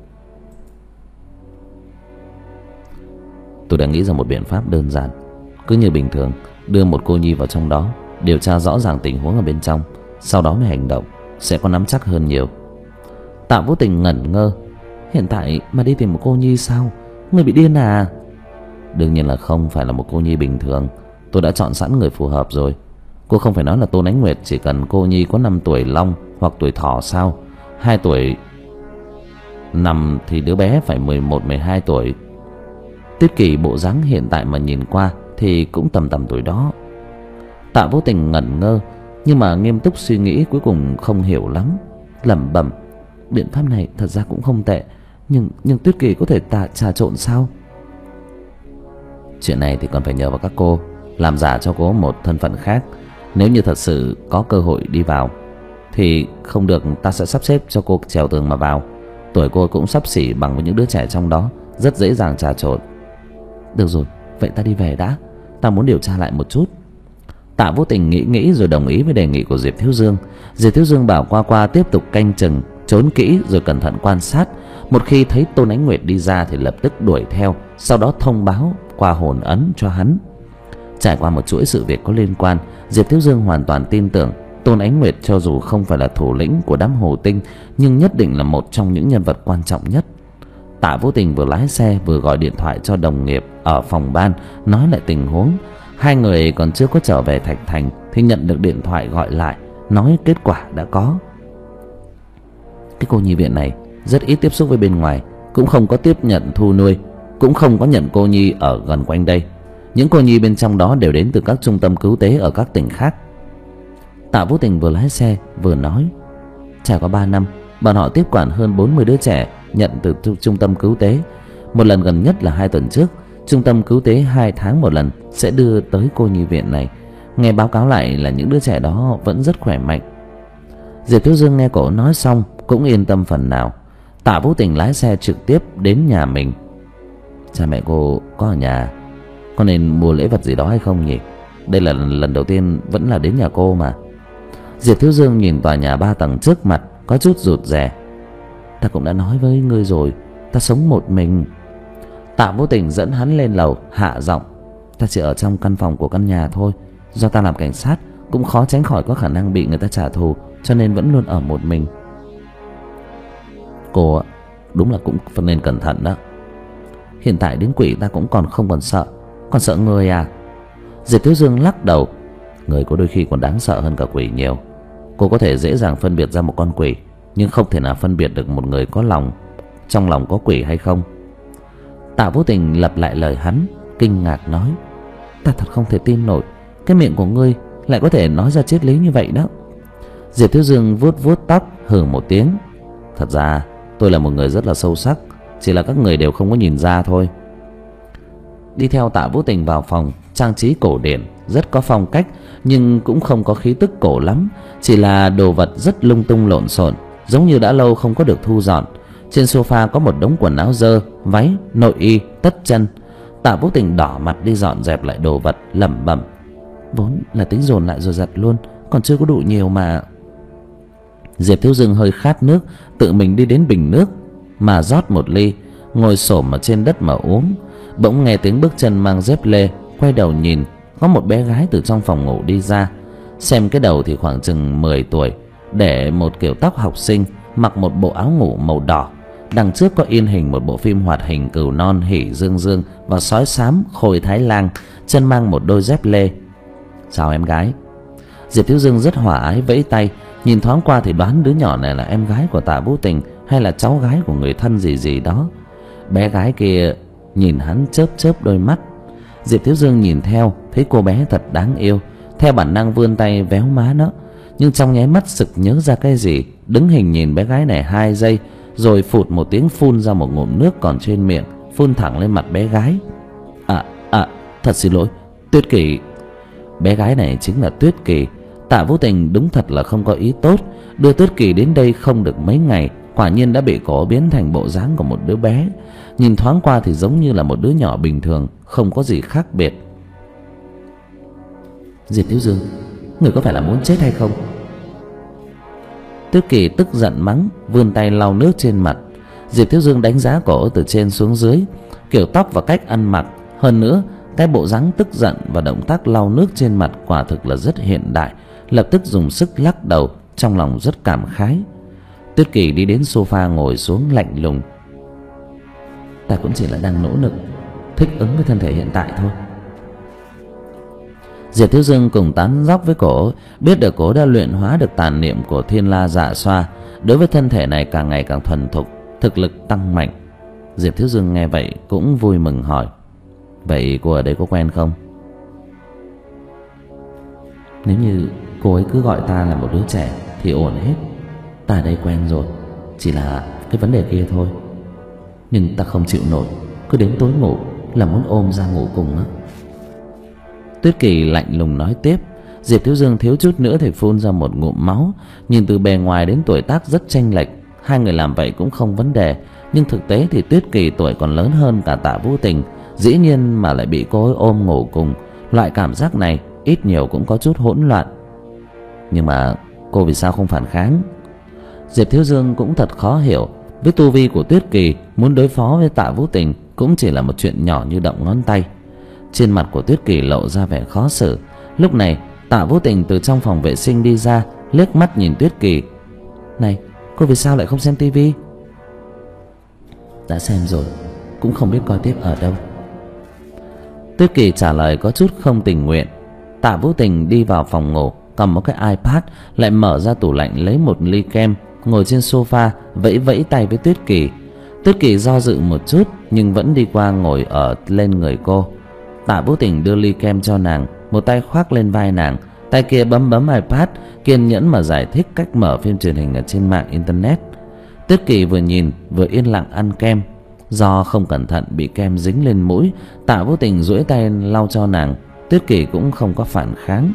[SPEAKER 1] Tôi đã nghĩ ra một biện pháp đơn giản. Cứ như bình thường, đưa một cô nhi vào trong đó, điều tra rõ ràng tình huống ở bên trong, sau đó mới hành động, sẽ có nắm chắc hơn nhiều. Tạ Vũ Tình ngẩn ngơ. Hiện tại mà đi tìm một cô nhi sao? Người bị điên à? Đương nhiên là không phải là một cô nhi bình thường. Tôi đã chọn sẵn người phù hợp rồi. Cô không phải nói là Tôn Ánh Nguyệt chỉ cần cô nhi có năm tuổi long hoặc tuổi thỏ sao? Hai tuổi nằm thì đứa bé phải mười một mười hai tuổi. Tuyết Kỳ bộ dáng hiện tại mà nhìn qua thì cũng tầm tầm tuổi đó. Tạ Vũ Tình ngẩn ngơ, nhưng mà nghiêm túc suy nghĩ cuối cùng không hiểu lắm, lẩm bẩm. Biện pháp này thật ra cũng không tệ, nhưng nhưng Tuyết Kỳ có thể tạ trà trộn sao? Chuyện này thì còn phải nhờ vào các cô làm giả cho cô một thân phận khác. Nếu như thật sự có cơ hội đi vào thì không được, ta sẽ sắp xếp cho cô trèo tường mà vào. Tuổi cô cũng sắp xỉ bằng với những đứa trẻ trong đó, rất dễ dàng trà trộn. Được rồi, vậy ta đi về đã, ta muốn điều tra lại một chút. Tạ Vũ Tình nghĩ nghĩ rồi đồng ý với đề nghị của Diệp Thiếu Dương. Diệp Thiếu Dương bảo Qua Qua tiếp tục canh chừng, trốn kỹ rồi cẩn thận quan sát. Một khi thấy Tôn Ánh Nguyệt đi ra thì lập tức đuổi theo, sau đó thông báo qua hồn ấn cho hắn. Trải qua một chuỗi sự việc có liên quan, Diệp Thiếu Dương hoàn toàn tin tưởng Tôn Ánh Nguyệt cho dù không phải là thủ lĩnh của đám Hồ Tinh, nhưng nhất định là một trong những nhân vật quan trọng nhất. Tạ Vũ Tình vừa lái xe vừa gọi điện thoại cho đồng nghiệp ở phòng ban, nói lại tình huống. Hai người còn chưa có trở về Thạch Thành thì nhận được điện thoại gọi lại, nói kết quả đã có. Cái cô nhi viện này rất ít tiếp xúc với bên ngoài, cũng không có tiếp nhận thu nuôi, cũng không có nhận cô nhi ở gần quanh đây. Những cô nhi bên trong đó đều đến từ các trung tâm cứu tế ở các tỉnh khác. Tạ Vũ Tình vừa lái xe vừa nói. Trải qua ba năm, bọn họ tiếp quản hơn bốn mươi đứa trẻ nhận từ trung tâm cứu tế. Một lần gần nhất là hai tuần trước, trung tâm cứu tế hai tháng một lần sẽ đưa tới cô nhi viện này. Nghe báo cáo lại là những đứa trẻ đó vẫn rất khỏe mạnh. Diệp Thiếu Dương nghe cổ nói xong cũng yên tâm phần nào. Tạ Vũ Tình lái xe trực tiếp đến nhà mình. Cha mẹ cô có ở nhà? có nên mua lễ vật gì đó hay không nhỉ? Đây là lần đầu tiên vẫn là đến nhà cô mà. Diệp Thiếu Dương nhìn tòa nhà ba tầng trước mặt có chút rụt rè. Ta cũng đã nói với ngươi rồi, ta sống một mình. Tạ Vô Tình dẫn hắn lên lầu hạ giọng. Ta chỉ ở trong căn phòng của căn nhà thôi. Do ta làm cảnh sát cũng khó tránh khỏi có khả năng bị người ta trả thù, cho nên vẫn luôn ở một mình. Cô đúng là cũng nên cẩn thận đó. Hiện tại đến quỷ ta cũng còn không còn sợ. Còn sợ người à? Diệp Thiếu Dương lắc đầu. Người có đôi khi còn đáng sợ hơn cả quỷ nhiều. Cô có thể dễ dàng phân biệt ra một con quỷ, nhưng không thể nào phân biệt được một người có lòng, trong lòng có quỷ hay không. Tạ Vô Tình lặp lại lời hắn, kinh ngạc nói. Ta thật không thể tin nổi, cái miệng của ngươi lại có thể nói ra triết lý như vậy đó. Diệp Thiếu Dương vuốt vuốt tóc, hừ một tiếng. Thật ra tôi là một người rất là sâu sắc, chỉ là các người đều không có nhìn ra thôi. Đi theo Tạ Vô Tình vào phòng, trang trí cổ điển, rất có phong cách, nhưng cũng không có khí tức cổ lắm. Chỉ là đồ vật rất lung tung lộn xộn, giống như đã lâu không có được thu dọn. Trên sofa có một đống quần áo dơ, váy, nội y, tất chân. Tạ Vô Tình đỏ mặt đi dọn dẹp lại đồ vật, lẩm bẩm. Vốn là tính dồn lại rồi giặt luôn, còn chưa có đủ nhiều mà. Diệp Thiếu Dương hơi khát nước, tự mình đi đến bình nước mà rót một ly, ngồi xổm ở trên đất mà uống. Bỗng nghe tiếng bước chân mang dép lê, quay đầu nhìn, có một bé gái từ trong phòng ngủ đi ra. Xem cái đầu thì khoảng chừng mười tuổi, để một kiểu tóc học sinh, mặc một bộ áo ngủ màu đỏ. Đằng trước có in hình một bộ phim hoạt hình Cừu Non, Hỉ Dương Dương và Sói Xám, Khôi Thái Lang, chân mang một đôi dép lê. Chào em gái. Diệp Thiếu Dương rất hòa ái vẫy tay, nhìn thoáng qua thì đoán đứa nhỏ này là em gái của Tạ Vô Tình hay là cháu gái của người thân gì gì đó. Bé gái kia nhìn hắn chớp chớp đôi mắt. Diệp Thiếu Dương nhìn theo, thấy cô bé thật đáng yêu, theo bản năng vươn tay véo má nó, nhưng trong nháy mắt sực nhớ ra cái gì, đứng hình nhìn bé gái này hai giây, rồi phụt một tiếng phun ra một ngụm nước còn trên miệng, phun thẳng lên mặt bé gái. À à, thật xin lỗi, Tuyết Kỳ. Bé gái này chính là Tuyết Kỳ. Tạ Vô Tình đúng thật là không có ý tốt, đưa Tuyết Kỳ đến đây không được mấy ngày, quả nhiên đã bị cổ biến thành bộ dáng của một đứa bé. Nhìn thoáng qua thì giống như là một đứa nhỏ bình thường, không có gì khác biệt. Diệp Thiếu Dương, người có phải là muốn chết hay không? Tuyết Kỳ tức giận mắng, vươn tay lau nước trên mặt. Diệp Thiếu Dương đánh giá cổ từ trên xuống dưới, kiểu tóc và cách ăn mặc, hơn nữa cái bộ dáng tức giận và động tác lau nước trên mặt quả thực là rất hiện đại. Lập tức dùng sức lắc đầu, trong lòng rất cảm khái. Tuyết Kỳ đi đến sofa ngồi xuống lạnh lùng. Ta cũng chỉ là đang nỗ lực thích ứng với thân thể hiện tại thôi. Diệp Thiếu Dương cùng tán dóc với cổ, biết được cổ đã luyện hóa được tàn niệm của Thiên La Dạ Xoa, đối với thân thể này càng ngày càng thuần thục, thực lực tăng mạnh. Diệp Thiếu Dương nghe vậy cũng vui mừng hỏi. Vậy cô ở đây có quen không? Nếu như cô ấy cứ gọi ta là một đứa trẻ thì ổn hết. Ta ở đây quen rồi, chỉ là cái vấn đề kia thôi. Nhưng ta không chịu nổi, cứ đến tối ngủ là muốn ôm ra ngủ cùng á. Tuyết Kỳ lạnh lùng nói tiếp. Diệp Thiếu Dương thiếu chút nữa thì phun ra một ngụm máu. Nhìn từ bề ngoài đến tuổi tác rất chênh lệch, hai người làm vậy cũng không vấn đề, nhưng thực tế thì Tuyết Kỳ tuổi còn lớn hơn cả Tạ Vô Tình, dĩ nhiên mà lại bị cô ấy ôm ngủ cùng. Loại cảm giác này ít nhiều cũng có chút hỗn loạn. Nhưng mà cô vì sao không phản kháng? Diệp Thiếu Dương cũng thật khó hiểu. Với tu vi của Tuyết Kỳ, muốn đối phó với Tạ Vô Tình cũng chỉ là một chuyện nhỏ như động ngón tay. Trên mặt của Tuyết Kỳ lộ ra vẻ khó xử. Lúc này Tạ Vô Tình từ trong phòng vệ sinh đi ra, liếc mắt nhìn Tuyết Kỳ. Này, cô vì sao lại không xem tivi? Đã xem rồi, cũng không biết coi tiếp ở đâu. Tuyết Kỳ trả lời có chút không tình nguyện. Tạ Vô Tình đi vào phòng ngủ, cầm một cái iPad, lại mở ra tủ lạnh lấy một ly kem, ngồi trên sofa vẫy vẫy tay với Tuyết Kỳ. Tuyết Kỳ do dự một chút nhưng vẫn đi qua ngồi ở lên người cô. Tạ Vô Tình đưa ly kem cho nàng, một tay khoác lên vai nàng, tay kia bấm bấm iPad, kiên nhẫn mà giải thích cách mở phim truyền hình ở trên mạng internet. Tuyết Kỳ vừa nhìn vừa yên lặng ăn kem. Do không cẩn thận bị kem dính lên mũi, Tạ Vô Tình duỗi tay lau cho nàng. Tuyết Kỳ cũng không có phản kháng.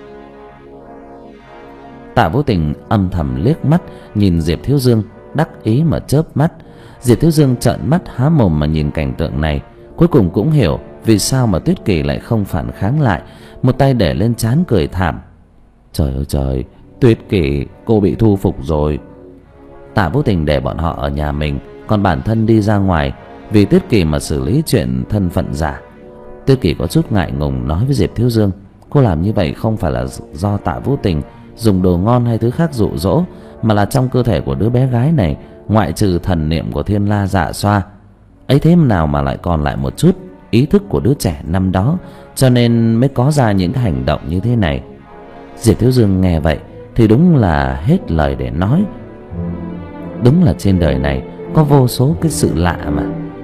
[SPEAKER 1] Tạ Vô Tình âm thầm liếc mắt nhìn Diệp Thiếu Dương, đắc ý mà chớp mắt. Diệp Thiếu Dương trợn mắt há mồm mà nhìn cảnh tượng này, cuối cùng cũng hiểu vì sao mà Tuyết Kỳ lại không phản kháng lại, một tay để lên trán cười thảm. Trời ơi trời, Tuyết Kỳ, cô bị thu phục rồi. Tạ Vũ Tình để bọn họ ở nhà mình, còn bản thân đi ra ngoài vì Tuyết Kỳ mà xử lý chuyện thân phận giả. Tuyết Kỳ có chút ngại ngùng nói với Diệp Thiếu Dương, cô làm như vậy không phải là do Tạ Vũ Tình dùng đồ ngon hay thứ khác dụ dỗ, mà là trong cơ thể của đứa bé gái này, ngoại trừ thần niệm của Thiên La Dạ Xoa ấy thế nào mà lại còn lại một chút ý thức của đứa trẻ năm đó, cho nên mới có ra những cái hành động như thế này. Diệp Thiếu Dương nghe vậy thì đúng là hết lời để nói. Đúng là trên đời này có vô số cái sự lạ mà.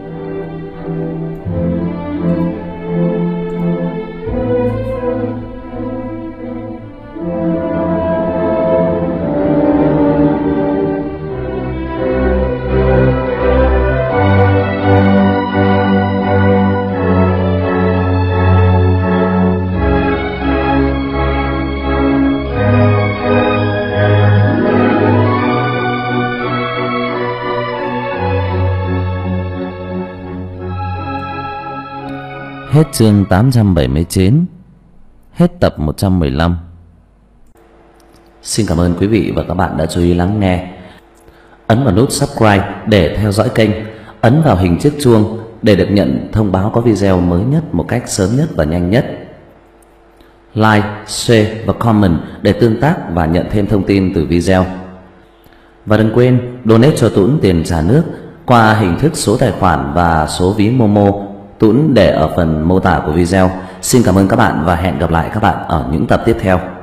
[SPEAKER 1] Hết chương tám trăm bảy mươi chín. Hết tập một trăm mười lăm. Xin cảm ơn quý vị và các bạn đã chú ý lắng nghe. Ấn vào nút subscribe để theo dõi kênh, ấn vào hình chiếc chuông để được nhận thông báo có video mới nhất một cách sớm nhất và nhanh nhất. Like, share và comment để tương tác và nhận thêm thông tin từ video. Và đừng quên donate cho Tuấn tiền trà nước qua hình thức số tài khoản và số ví Momo, Tuấn để ở phần mô tả của video. Xin cảm ơn các bạn và hẹn gặp lại các bạn ở những tập tiếp theo.